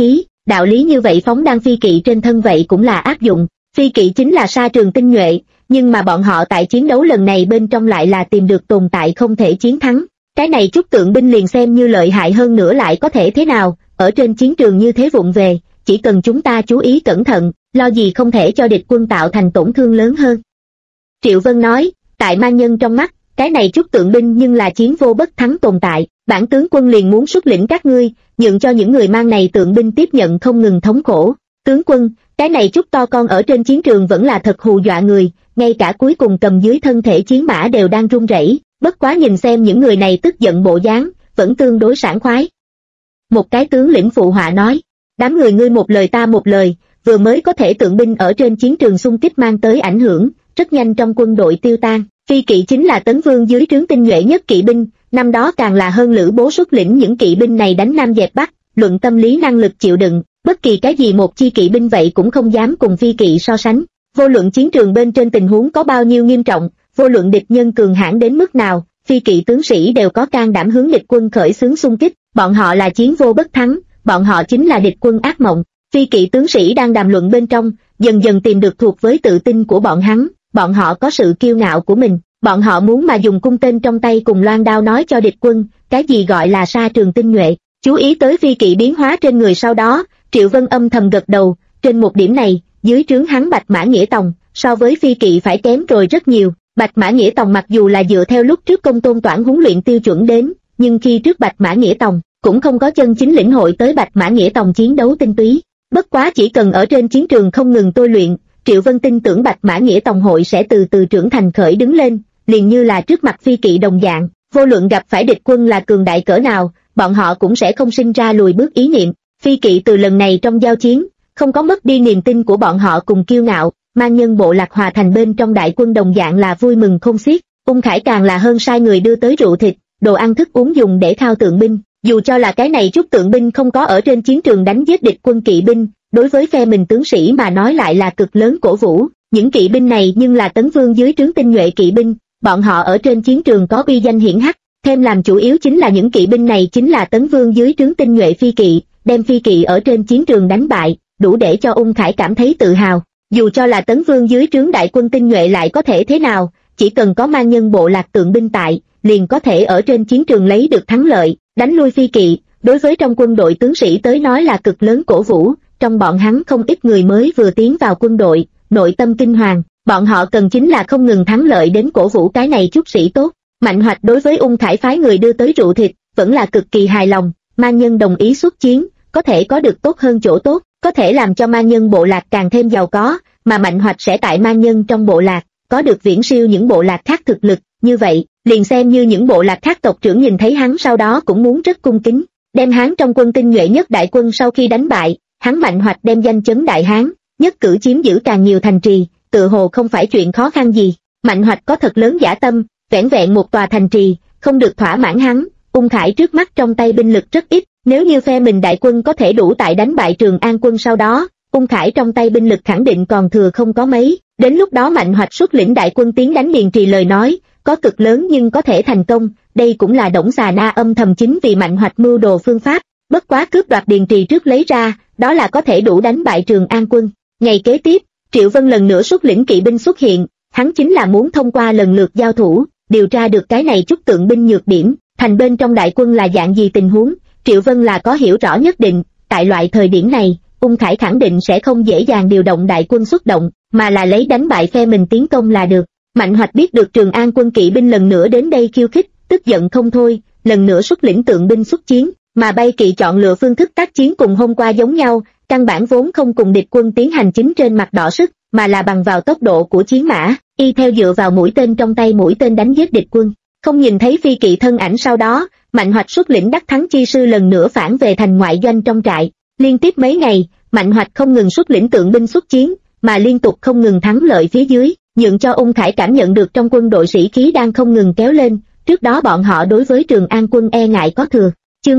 đạo lý như vậy phóng đan phi kỵ trên thân vậy cũng là áp dụng. Phi kỵ chính là sa trường tinh nhuệ, nhưng mà bọn họ tại chiến đấu lần này bên trong lại là tìm được tồn tại không thể chiến thắng. Cái này chút tượng binh liền xem như lợi hại hơn nữa lại có thể thế nào, ở trên chiến trường như thế vụng về, chỉ cần chúng ta chú ý cẩn thận, lo gì không thể cho địch quân tạo thành tổn thương lớn hơn. Triệu Vân nói, tại man nhân trong mắt, cái này chút tượng binh nhưng là chiến vô bất thắng tồn tại, bản tướng quân liền muốn xuất lĩnh các ngươi, nhượng cho những người mang này tượng binh tiếp nhận không ngừng thống khổ. Tướng quân, cái này chút to con ở trên chiến trường vẫn là thật hù dọa người, ngay cả cuối cùng cầm dưới thân thể chiến mã đều đang run rẩy, bất quá nhìn xem những người này tức giận bộ dáng, vẫn tương đối sảng khoái. Một cái tướng lĩnh phụ họa nói, đám người ngươi một lời ta một lời, vừa mới có thể tượng binh ở trên chiến trường xung kích mang tới ảnh hưởng, rất nhanh trong quân đội tiêu tan. Phi kỵ chính là Tấn Vương dưới trướng tinh nhuệ nhất kỵ binh, năm đó càng là hơn Lữ Bố xuất lĩnh những kỵ binh này đánh Nam dẹp Bắc, luận tâm lý năng lực chịu đựng, bất kỳ cái gì một chi kỵ binh vậy cũng không dám cùng phi kỵ so sánh. Vô luận chiến trường bên trên tình huống có bao nhiêu nghiêm trọng, vô luận địch nhân cường hãn đến mức nào, phi kỵ tướng sĩ đều có can đảm hướng địch quân khởi xướng xung kích, bọn họ là chiến vô bất thắng, bọn họ chính là địch quân ác mộng. Phi kỵ tướng sĩ đang đàm luận bên trong, dần dần tìm được thuộc với tự tin của bọn hắn, bọn họ có sự kiêu ngạo của mình, bọn họ muốn mà dùng cung tên trong tay cùng loan đao nói cho địch quân, cái gì gọi là sa trường tinh nhuệ. Chú ý tới phi kỵ biến hóa trên người sau đó, Triệu Vân âm thầm gật đầu, trên một điểm này, dưới trướng hắn Bạch Mã Nghĩa Tòng, so với phi kỵ phải kém rồi rất nhiều. Bạch Mã Nghĩa Tòng mặc dù là dựa theo lúc trước Công Tôn Toản huấn luyện tiêu chuẩn đến, nhưng khi trước Bạch Mã Nghĩa Tòng, cũng không có chân chính lĩnh hội tới Bạch Mã Nghĩa Tòng chiến đấu tinh túy. Bất quá chỉ cần ở trên chiến trường không ngừng tôi luyện, Triệu Vân tin tưởng Bạch Mã Nghĩa Tòng hội sẽ từ từ trưởng thành khởi đứng lên, liền như là trước mặt phi kỵ đồng dạng, vô luận gặp phải địch quân là cường đại cỡ nào, bọn họ cũng sẽ không sinh ra lùi bước ý niệm. Phi kỵ từ lần này trong giao chiến, không có mất đi niềm tin của bọn họ cùng kiêu ngạo, man nhân bộ lạc hòa thành bên trong đại quân đồng dạng là vui mừng không xiết. Ung Khải càng là hơn sai người đưa tới rượu thịt, đồ ăn thức uống dùng để khao tượng binh, dù cho là cái này chút tượng binh không có ở trên chiến trường đánh giết địch quân kỵ binh, đối với phe mình tướng sĩ mà nói lại là cực lớn cổ vũ. Những kỵ binh này nhưng là Tấn Vương dưới trướng tinh nhuệ kỵ binh, bọn họ ở trên chiến trường có uy danh hiển hách, thêm làm chủ yếu chính là những kỵ binh này chính là Tấn Vương dưới trướng tinh nhuệ phi kỵ, đem phi kỵ ở trên chiến trường đánh bại, đủ để cho Ung Khải cảm thấy tự hào. Dù cho là Tấn Vương dưới trướng đại quân tinh nhuệ lại có thể thế nào, chỉ cần có man nhân bộ lạc tượng binh tại, liền có thể ở trên chiến trường lấy được thắng lợi, đánh lui phi kỵ. Đối với trong quân đội tướng sĩ tới nói là cực lớn cổ vũ, trong bọn hắn không ít người mới vừa tiến vào quân đội, nội tâm kinh hoàng, bọn họ cần chính là không ngừng thắng lợi đến cổ vũ cái này chút sĩ tốt. Mạnh Hoạch đối với Ung Khải phái người đưa tới rượu thịt, vẫn là cực kỳ hài lòng, man nhân đồng ý xuất chiến, có thể có được tốt hơn chỗ tốt, có thể làm cho man nhân bộ lạc càng thêm giàu có, mà Mạnh Hoạch sẽ tại man nhân trong bộ lạc, có được viễn siêu những bộ lạc khác thực lực, như vậy, liền xem như những bộ lạc khác tộc trưởng nhìn thấy hắn sau đó cũng muốn rất cung kính. Đem hắn trong quân tinh nhuệ nhất đại quân sau khi đánh bại, hắn Mạnh Hoạch đem danh chấn đại Hán, nhất cử chiếm giữ càng nhiều thành trì, tự hồ không phải chuyện khó khăn gì. Mạnh Hoạch có thật lớn dã tâm, vẻn vẹn một tòa thành trì, không được thỏa mãn hắn. Ung Khải trước mắt trong tay binh lực rất ít, nếu như phe mình đại quân có thể đủ tại đánh bại Trường An quân sau đó, Ung Khải trong tay binh lực khẳng định còn thừa không có mấy. Đến lúc đó Mạnh Hoạch xuất lĩnh đại quân tiến đánh Điền Trì lời nói, có cực lớn nhưng có thể thành công, đây cũng là Đổng Xà Na âm thầm chính vì Mạnh Hoạch mưu đồ phương pháp, bất quá cướp đoạt Điền Trì trước lấy ra, đó là có thể đủ đánh bại Trường An quân. Ngày kế tiếp, Triệu Vân lần nữa xuất lĩnh kỵ binh xuất hiện, hắn chính là muốn thông qua lần lượt giao thủ, điều tra được cái này chút tượng binh nhược điểm, thành bên trong đại quân là dạng gì tình huống, Triệu Vân là có hiểu rõ nhất định. Tại loại thời điểm này, Ung Khải khẳng định sẽ không dễ dàng điều động đại quân xuất động, mà là lấy đánh bại phe mình tiến công là được. Mạnh Hoạch biết được Trường An quân kỵ binh lần nữa đến đây khiêu khích, tức giận không thôi, lần nữa xuất lĩnh tượng binh xuất chiến, mà Bay Kỵ chọn lựa phương thức tác chiến cùng hôm qua giống nhau, căn bản vốn không cùng địch quân tiến hành chính trên mặt đỏ sức, mà là bằng vào tốc độ của chiến mã, y theo dựa vào mũi tên trong tay mũi tên đánh giết địch quân. Không nhìn thấy phi kỵ thân ảnh sau đó, Mạnh Hoạch xuất lĩnh đắc thắng chi sư lần nữa phản về thành ngoại doanh trong trại. Liên tiếp mấy ngày, Mạnh Hoạch không ngừng xuất lĩnh tượng binh xuất chiến, mà liên tục không ngừng thắng lợi phía dưới, nhượng cho Ung Khải cảm nhận được trong quân đội sĩ khí đang không ngừng kéo lên. Trước đó bọn họ đối với Trường An quân e ngại có thừa. Chương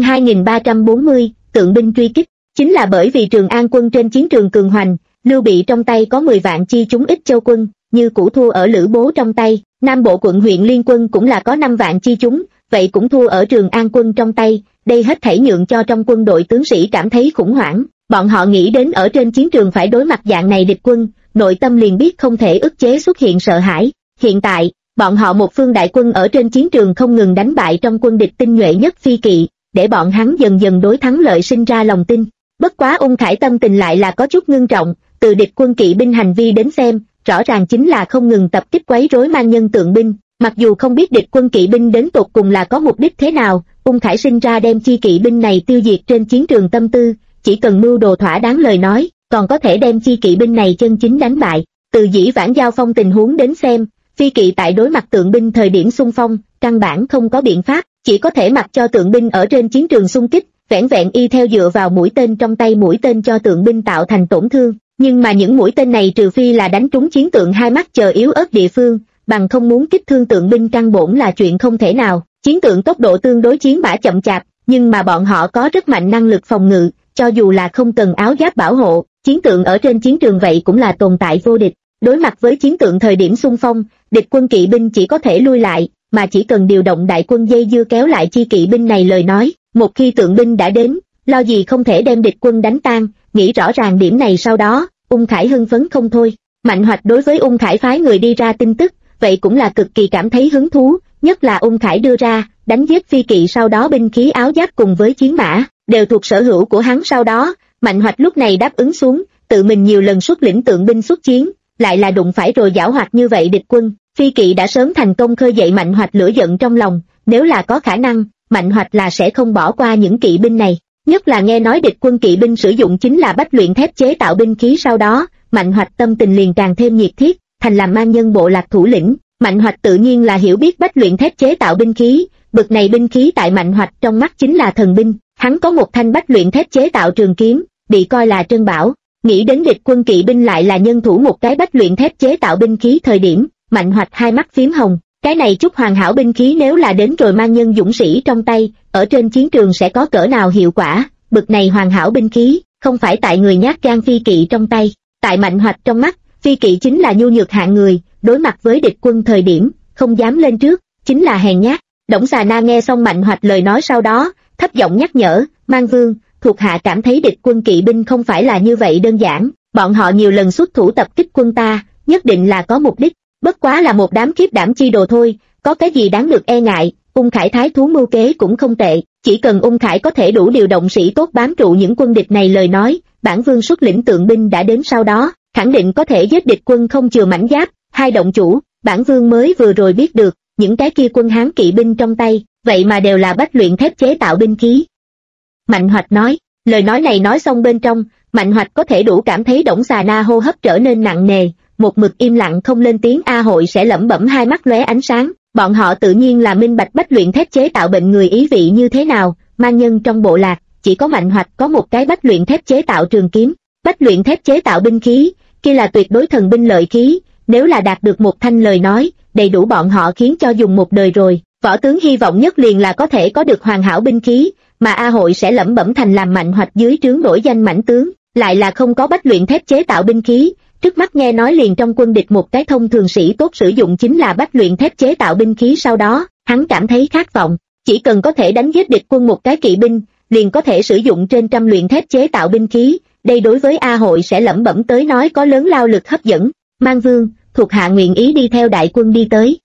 2340, tượng binh truy kích. Chính là bởi vì Trường An quân trên chiến trường cường hoành, Lưu Bị trong tay có 10 vạn chi chúng Ích Châu quân, như cũ thua ở Lữ Bố trong tay. Nam Bộ quận huyện liên quân cũng là có 5 vạn chi chúng, vậy cũng thua ở Trường An quân trong tay. Đây hết thảy nhượng cho trong quân đội tướng sĩ cảm thấy khủng hoảng, Bọn họ nghĩ đến ở trên chiến trường phải đối mặt dạng này địch quân, nội tâm liền biết không thể ức chế xuất hiện sợ hãi. Hiện tại, bọn họ một phương đại quân ở trên chiến trường không ngừng đánh bại trong quân địch tinh nhuệ nhất phi kỵ, để bọn hắn dần dần đối thắng lợi sinh ra lòng tin. Bất quá Ung Khải tâm tình lại là có chút ngưng trọng, từ địch quân kỵ binh hành vi đến xem, rõ ràng chính là không ngừng tập kích quấy rối man nhân tượng binh. Mặc dù không biết địch quân kỵ binh đến tột cùng là có mục đích thế nào, Ung Khải sinh ra đem chi kỵ binh này tiêu diệt trên chiến trường tâm tư, chỉ cần mưu đồ thỏa đáng lời nói, còn có thể đem chi kỵ binh này chân chính đánh bại. Từ dĩ vãng giao phong tình huống đến xem, phi kỵ tại đối mặt tượng binh thời điểm xung phong, căn bản không có biện pháp, chỉ có thể mặc cho tượng binh ở trên chiến trường xung kích, vẻn vẹn y theo dựa vào mũi tên trong tay mũi tên cho tượng binh tạo thành tổn thương. Nhưng mà những mũi tên này trừ phi là đánh trúng chiến tượng hai mắt chờ yếu ớt địa phương, bằng không muốn kích thương tượng binh căn bổn là chuyện không thể nào. Chiến tượng tốc độ tương đối chiến mã chậm chạp, nhưng mà bọn họ có rất mạnh năng lực phòng ngự, cho dù là không cần áo giáp bảo hộ, chiến tượng ở trên chiến trường vậy cũng là tồn tại vô địch. Đối mặt với chiến tượng thời điểm xung phong, địch quân kỵ binh chỉ có thể lui lại, mà chỉ cần điều động đại quân dây dưa kéo lại chi kỵ binh này lời nói, một khi tượng binh đã đến, lo gì không thể đem địch quân đánh tan. Nghĩ rõ ràng điểm này sau đó, Ung Khải hưng phấn không thôi. Mạnh Hoạch đối với Ung Khải phái người đi ra tin tức, vậy cũng là cực kỳ cảm thấy hứng thú, nhất là Ung Khải đưa ra, đánh giết phi kỵ sau đó binh khí áo giáp cùng với chiến mã, đều thuộc sở hữu của hắn. Sau đó, Mạnh Hoạch lúc này đáp ứng xuống, tự mình nhiều lần xuất lĩnh tượng binh xuất chiến, lại là đụng phải rồi giảo hoạt như vậy địch quân. Phi kỵ đã sớm thành công khơi dậy Mạnh Hoạch lửa giận trong lòng, nếu là có khả năng, Mạnh Hoạch là sẽ không bỏ qua những kỵ binh này. Nhất là nghe nói địch quân kỵ binh sử dụng chính là bách luyện thép chế tạo binh khí, sau đó, Mạnh Hoạch tâm tình liền càng thêm nhiệt thiết, thành làm man nhân bộ lạc thủ lĩnh. Mạnh Hoạch tự nhiên là hiểu biết bách luyện thép chế tạo binh khí, bực này binh khí tại Mạnh Hoạch trong mắt chính là thần binh. Hắn có một thanh bách luyện thép chế tạo trường kiếm, bị coi là trân bảo. Nghĩ đến địch quân kỵ binh lại là nhân thủ một cái bách luyện thép chế tạo binh khí thời điểm, Mạnh Hoạch hai mắt phím hồng. Cái này chút hoàn hảo binh khí nếu là đến rồi man nhân dũng sĩ trong tay, ở trên chiến trường sẽ có cỡ nào hiệu quả. Bực này hoàn hảo binh khí, không phải tại người nhát gan phi kỵ trong tay. Tại Mạnh Hoạch trong mắt, phi kỵ chính là nhu nhược hạng người, đối mặt với địch quân thời điểm, không dám lên trước, chính là hèn nhát. Đổng Xà Na nghe xong Mạnh Hoạch lời nói sau đó, thấp giọng nhắc nhở, Man Vương, thuộc hạ cảm thấy địch quân kỵ binh không phải là như vậy đơn giản, bọn họ nhiều lần xuất thủ tập kích quân ta, nhất định là có mục đích, bất quá là một đám khiếp đảm chi đồ thôi, có cái gì đáng được e ngại. Ung Khải thái thú mưu kế cũng không tệ, chỉ cần Ung Khải có thể đủ điều động sĩ tốt bám trụ những quân địch này lời nói, bản vương xuất lĩnh tượng binh đã đến sau đó, khẳng định có thể giết địch quân không chừa mảnh giáp. Hai động chủ, bản vương mới vừa rồi biết được, những cái kia quân Hán kỵ binh trong tay, vậy mà đều là bách luyện thép chế tạo binh khí. Mạnh Hoạch nói, lời nói này nói xong bên trong, Mạnh Hoạch có thể đủ cảm thấy Đổng Xà Na hô hấp trở nên nặng nề, một mực im lặng không lên tiếng. A Hội sẽ lẩm bẩm hai mắt lóe ánh sáng, bọn họ tự nhiên là minh bạch bách luyện thép chế tạo bệnh người ý vị như thế nào. Man nhân trong bộ lạc, chỉ có Mạnh Hoạch có một cái bách luyện thép chế tạo trường kiếm, bách luyện thép chế tạo binh khí, kia là tuyệt đối thần binh lợi khí, nếu là đạt được một thanh lời nói, đầy đủ bọn họ khiến cho dùng một đời rồi. Võ tướng hy vọng nhất liền là có thể có được hoàn hảo binh khí, mà A Hội sẽ lẩm bẩm thành làm Mạnh Hoạch dưới trướng nổi danh mãnh tướng, lại là không có bách luyện thép chế tạo binh khí. Trước mắt nghe nói liền trong quân địch một cái thông thường sĩ tốt sử dụng chính là bách luyện thép chế tạo binh khí, sau đó, hắn cảm thấy khát vọng, chỉ cần có thể đánh giết địch quân một cái kỵ binh, liền có thể sử dụng trên trăm luyện thép chế tạo binh khí, đây đối với A Hội sẽ lẩm bẩm tới nói có lớn lao lực hấp dẫn. Man Vương, thuộc hạ nguyện ý đi theo đại quân đi tới.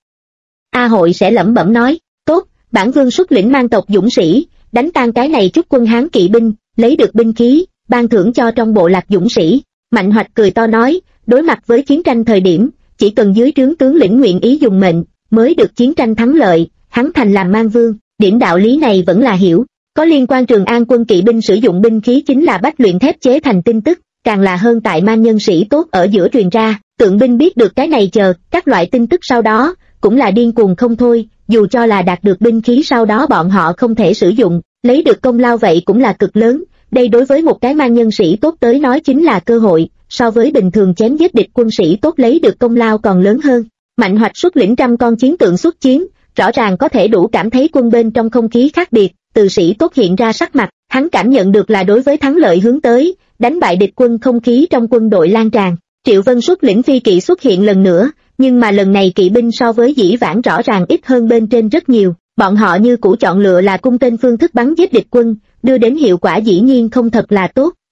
A Hội sẽ lẩm bẩm nói, tốt, bản vương xuất lĩnh man tộc dũng sĩ, đánh tan cái này chút quân Hán kỵ binh, lấy được binh khí, ban thưởng cho trong bộ lạc dũng sĩ. Mạnh Hoạch cười to nói, đối mặt với chiến tranh thời điểm, chỉ cần dưới trướng tướng lĩnh nguyện ý dùng mệnh, mới được chiến tranh thắng lợi, hắn thành làm Man Vương, điểm đạo lý này vẫn là hiểu. Có liên quan Trường An quân kỵ binh sử dụng binh khí chính là bách luyện thép chế thành tin tức, càng là hơn tại man nhân sĩ tốt ở giữa truyền ra. Tượng binh biết được cái này chờ các loại tin tức sau đó, cũng là điên cuồng không thôi, dù cho là đạt được binh khí sau đó bọn họ không thể sử dụng, lấy được công lao vậy cũng là cực lớn. Đây đối với một cái man nhân sĩ tốt tới nói chính là cơ hội, so với bình thường chém giết địch quân sĩ tốt lấy được công lao còn lớn hơn. Mạnh Hoạch xuất lĩnh trăm con chiến tượng xuất chiến, rõ ràng có thể đủ cảm thấy quân bên trong không khí khác biệt, từ sĩ tốt hiện ra sắc mặt, hắn cảm nhận được là đối với thắng lợi hướng tới, đánh bại địch quân không khí trong quân đội lan tràn. Triệu Vân xuất lĩnh phi kỵ xuất hiện lần nữa, nhưng mà lần này kỵ binh so với dĩ vãng rõ ràng ít hơn bên trên rất nhiều, bọn họ như cũ chọn lựa là cung tên phương thức bắn giết địch quân, đưa đến hiệu quả dĩ nhiên không thật là tốt.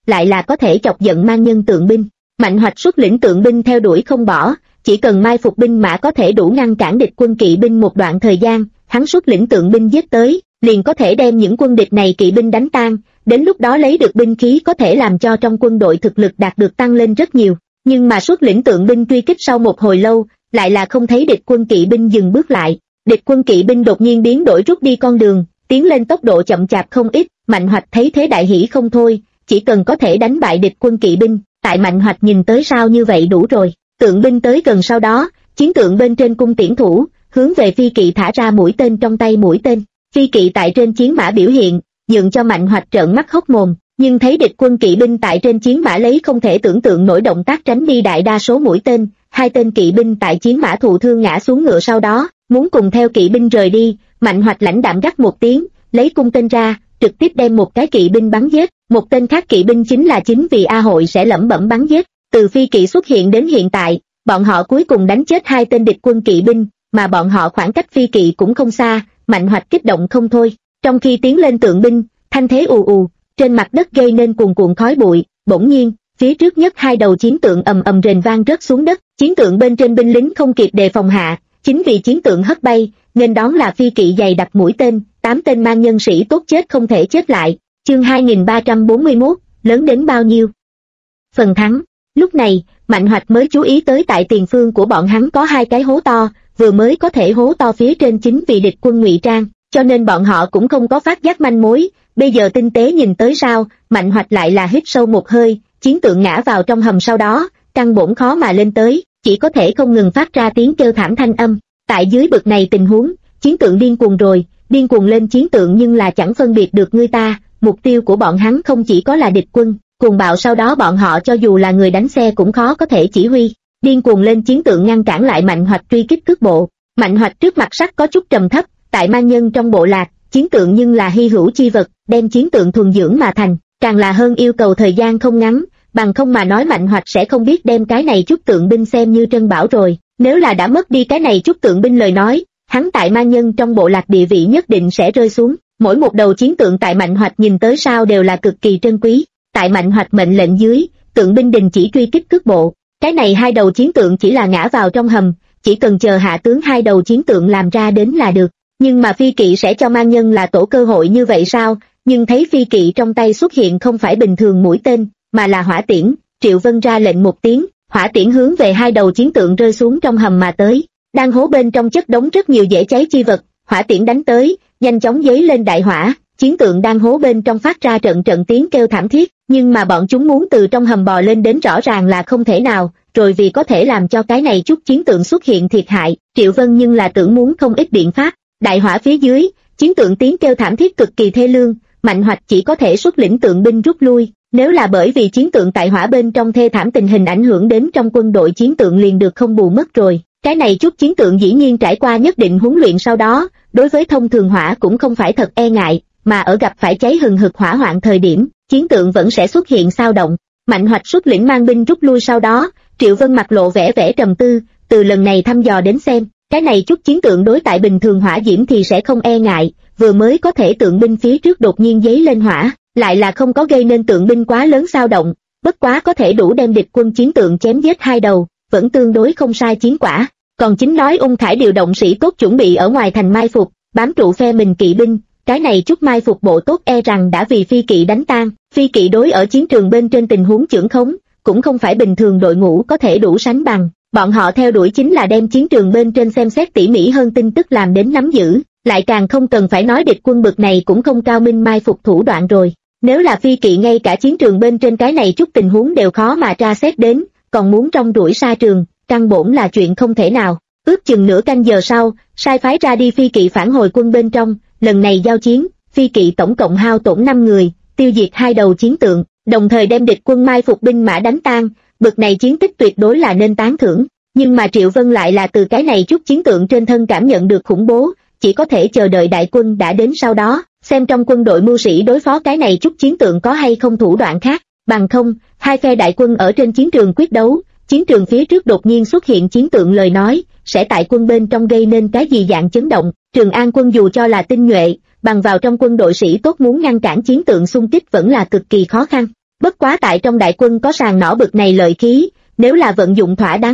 lại là có thể chọc giận mang nhân tượng binh. Mạnh Hoạch xuất lĩnh tượng binh theo đuổi không bỏ, chỉ cần mai phục binh mã có thể đủ ngăn cản địch quân kỵ binh một đoạn thời gian, hắn xuất lĩnh tượng binh giết tới, liền có thể đem những quân địch này kỵ binh đánh tan, đến lúc đó lấy được binh khí có thể làm cho trong quân đội thực lực đạt được tăng lên rất nhiều. Nhưng mà xuất lĩnh tượng binh truy kích sau một hồi lâu, lại là không thấy địch quân kỵ binh dừng bước lại. Địch quân kỵ binh đột nhiên biến đổi rút đi con đường, tiến lên tốc độ chậm chạp không ít. Mạnh Hoạch thấy thế đại hỉ không thôi, chỉ cần có thể đánh bại địch quân kỵ binh, tại Mạnh Hoạch nhìn tới sao như vậy đủ rồi. Tượng binh tới gần sau đó, chiến tượng bên trên cung tiễn thủ, hướng về phi kỵ thả ra mũi tên trong tay mũi tên. Phi kỵ tại trên chiến mã biểu hiện, dựng cho Mạnh Hoạch trợn mắt hốc mồm, nhưng thấy địch quân kỵ binh tại trên chiến mã lấy không thể tưởng tượng nổi động tác tránh đi đại đa số mũi tên. Hai tên kỵ binh tại chiến mã thụ thương ngã xuống ngựa sau đó, muốn cùng theo kỵ binh rời đi. Mạnh Hoạch lãnh đạm gắt một tiếng, lấy cung tên ra, trực tiếp đem một cái kỵ binh bắn giết. Một tên khác kỵ binh chính vì A Hội sẽ lẩm bẩm bắn giết. Từ phi kỵ xuất hiện đến hiện tại, bọn họ cuối cùng đánh chết hai tên địch quân kỵ binh, mà bọn họ khoảng cách phi kỵ cũng không xa. Mạnh Hoạch kích động không thôi. Trong khi tiến lên tượng binh, thanh thế ù ù, trên mặt đất gây nên cuồn cuộn khói bụi. Bỗng nhiên, phía trước nhất hai đầu chiến tượng ầm ầm rền vang rớt xuống đất. Chiến tượng bên trên binh lính không kịp đề phòng hạ, chính vì chiến tượng hất bay, nên đón là phi kỵ dày đặc mũi tên. 8 tên mang nhân sĩ tốt chết không thể chết lại. Chương 2341, lớn đến bao nhiêu? Phần thắng. Lúc này, Mạnh Hoạch mới chú ý tới tại tiền phương của bọn hắn có hai cái hố to, vừa mới có thể hố to phía trên chính vì địch quân ngụy trang, cho nên bọn họ cũng không có phát giác manh mối. Bây giờ tinh tế nhìn tới sao, Mạnh Hoạch lại là hít sâu một hơi, chiến tượng ngã vào trong hầm sau đó, căn bổn khó mà lên tới, chỉ có thể không ngừng phát ra tiếng kêu thảm thanh âm. Tại dưới bực này tình huống, chiến tượng điên cuồng rồi, điên cuồng lên chiến tượng nhưng là chẳng phân biệt được người ta. Mục tiêu của bọn hắn không chỉ có là địch quân, cuồng bạo sau đó bọn họ cho dù là người đánh xe cũng khó có thể chỉ huy. Điên cuồng lên chiến tượng ngăn cản lại Mạnh Hoạch truy kích cước bộ. Mạnh Hoạch trước mặt sắc có chút trầm thấp, tại mang nhân trong bộ lạc, chiến tượng nhưng là hy hữu chi vật, đem chiến tượng thuần dưỡng mà thành, càng là hơn yêu cầu thời gian không ngắn, bằng không mà nói Mạnh Hoạch sẽ không biết đem cái này chút tượng binh xem như trân bảo rồi. Nếu là đã mất đi cái này chút tượng binh lời nói, hắn tại mang nhân trong bộ lạc địa vị nhất định sẽ rơi xuống. Mỗi một đầu chiến tượng tại Mạnh Hoạch nhìn tới sao đều là cực kỳ trân quý. Tại Mạnh Hoạch mệnh lệnh dưới, tượng binh đình chỉ truy kích cước bộ. Cái này hai đầu chiến tượng chỉ là ngã vào trong hầm, chỉ cần chờ hạ tướng hai đầu chiến tượng làm ra đến là được. Nhưng mà phi kỵ sẽ cho mang nhân là tổ cơ hội như vậy sao? Nhưng thấy phi kỵ trong tay xuất hiện không phải bình thường mũi tên, mà là hỏa tiễn. Triệu Vân ra lệnh một tiếng, hỏa tiễn hướng về hai đầu chiến tượng rơi xuống trong hầm mà tới. Đang hố bên trong chất đống rất nhiều dễ cháy chi vật, hỏa tiễn đánh tới, nhanh chóng dấy lên đại hỏa. Chiến tượng đang hố bên trong phát ra trận trận tiếng kêu thảm thiết, nhưng mà bọn chúng muốn từ trong hầm bò lên đến rõ ràng là không thể nào, rồi vì có thể làm cho cái này chút chiến tượng xuất hiện thiệt hại, Triệu Vân nhưng là tưởng muốn không ít biện pháp. Đại hỏa phía dưới, chiến tượng tiếng kêu thảm thiết cực kỳ thê lương, Mạnh Hoạch chỉ có thể xuất lĩnh tượng binh rút lui. Nếu là bởi vì chiến tượng tại hỏa bên trong thê thảm tình hình ảnh hưởng đến trong quân đội, chiến tượng liền được không bù mất rồi. Cái này chút chiến tượng dĩ nhiên trải qua nhất định huấn luyện sau đó, đối với thông thường hỏa cũng không phải thật e ngại, mà ở gặp phải cháy hừng hực hỏa hoạn thời điểm, chiến tượng vẫn sẽ xuất hiện xao động. Mạnh Hoạch xuất lĩnh mang binh rút lui sau đó, Triệu Vân mặt lộ vẻ trầm tư, từ lần này thăm dò đến xem, cái này chút chiến tượng đối tại bình thường hỏa diễm thì sẽ không e ngại, vừa mới có thể tượng binh phía trước đột nhiên giấy lên hỏa, lại là không có gây nên tượng binh quá lớn xao động, bất quá có thể đủ đem địch quân chiến tượng chém giết hai đầu, vẫn tương đối không sai chiến quả. Còn chính nói Ung Khải điều động sĩ tốt chuẩn bị ở ngoài thành mai phục, bám trụ phe mình kỵ binh, cái này chút mai phục bộ tốt e rằng đã vì phi kỵ đánh tan. Phi kỵ đối ở chiến trường bên trên tình huống chưởng khống, cũng không phải bình thường đội ngũ có thể đủ sánh bằng. Bọn họ theo đuổi chính là đem chiến trường bên trên xem xét tỉ mỉ hơn tin tức làm đến nắm giữ, lại càng không cần phải nói địch quân bực này cũng không cao minh mai phục thủ đoạn rồi. Nếu là phi kỵ ngay cả chiến trường bên trên cái này chút tình huống đều khó mà tra xét đến, còn muốn trong đuổi xa trường, căn bổn là chuyện không thể nào. Ước chừng nửa canh giờ sau, sai phái ra đi phi kỵ phản hồi quân bên trong, lần này giao chiến, phi kỵ tổng cộng hao tổn 5 người, tiêu diệt hai đầu chiến tượng, đồng thời đem địch quân mai phục binh mã đánh tan. Bực này chiến tích tuyệt đối là nên tán thưởng, nhưng mà Triệu Vân lại là từ cái này chút chiến tượng trên thân cảm nhận được khủng bố, chỉ có thể chờ đợi đại quân đã đến sau đó, xem trong quân đội mưu sĩ đối phó cái này chút chiến tượng có hay không thủ đoạn khác, bằng không, hai phe đại quân ở trên chiến trường quyết đấu, chiến trường phía trước đột nhiên xuất hiện chiến tượng lời nói, sẽ tại quân bên trong gây nên cái gì dạng chấn động. Trường An quân dù cho là tinh nhuệ, bằng vào trong quân đội sĩ tốt muốn ngăn cản chiến tượng xung kích vẫn là cực kỳ khó khăn. Bất quá tại trong đại quân có sàng nỏ bực này lợi khí, nếu là vận dụng thỏa đáng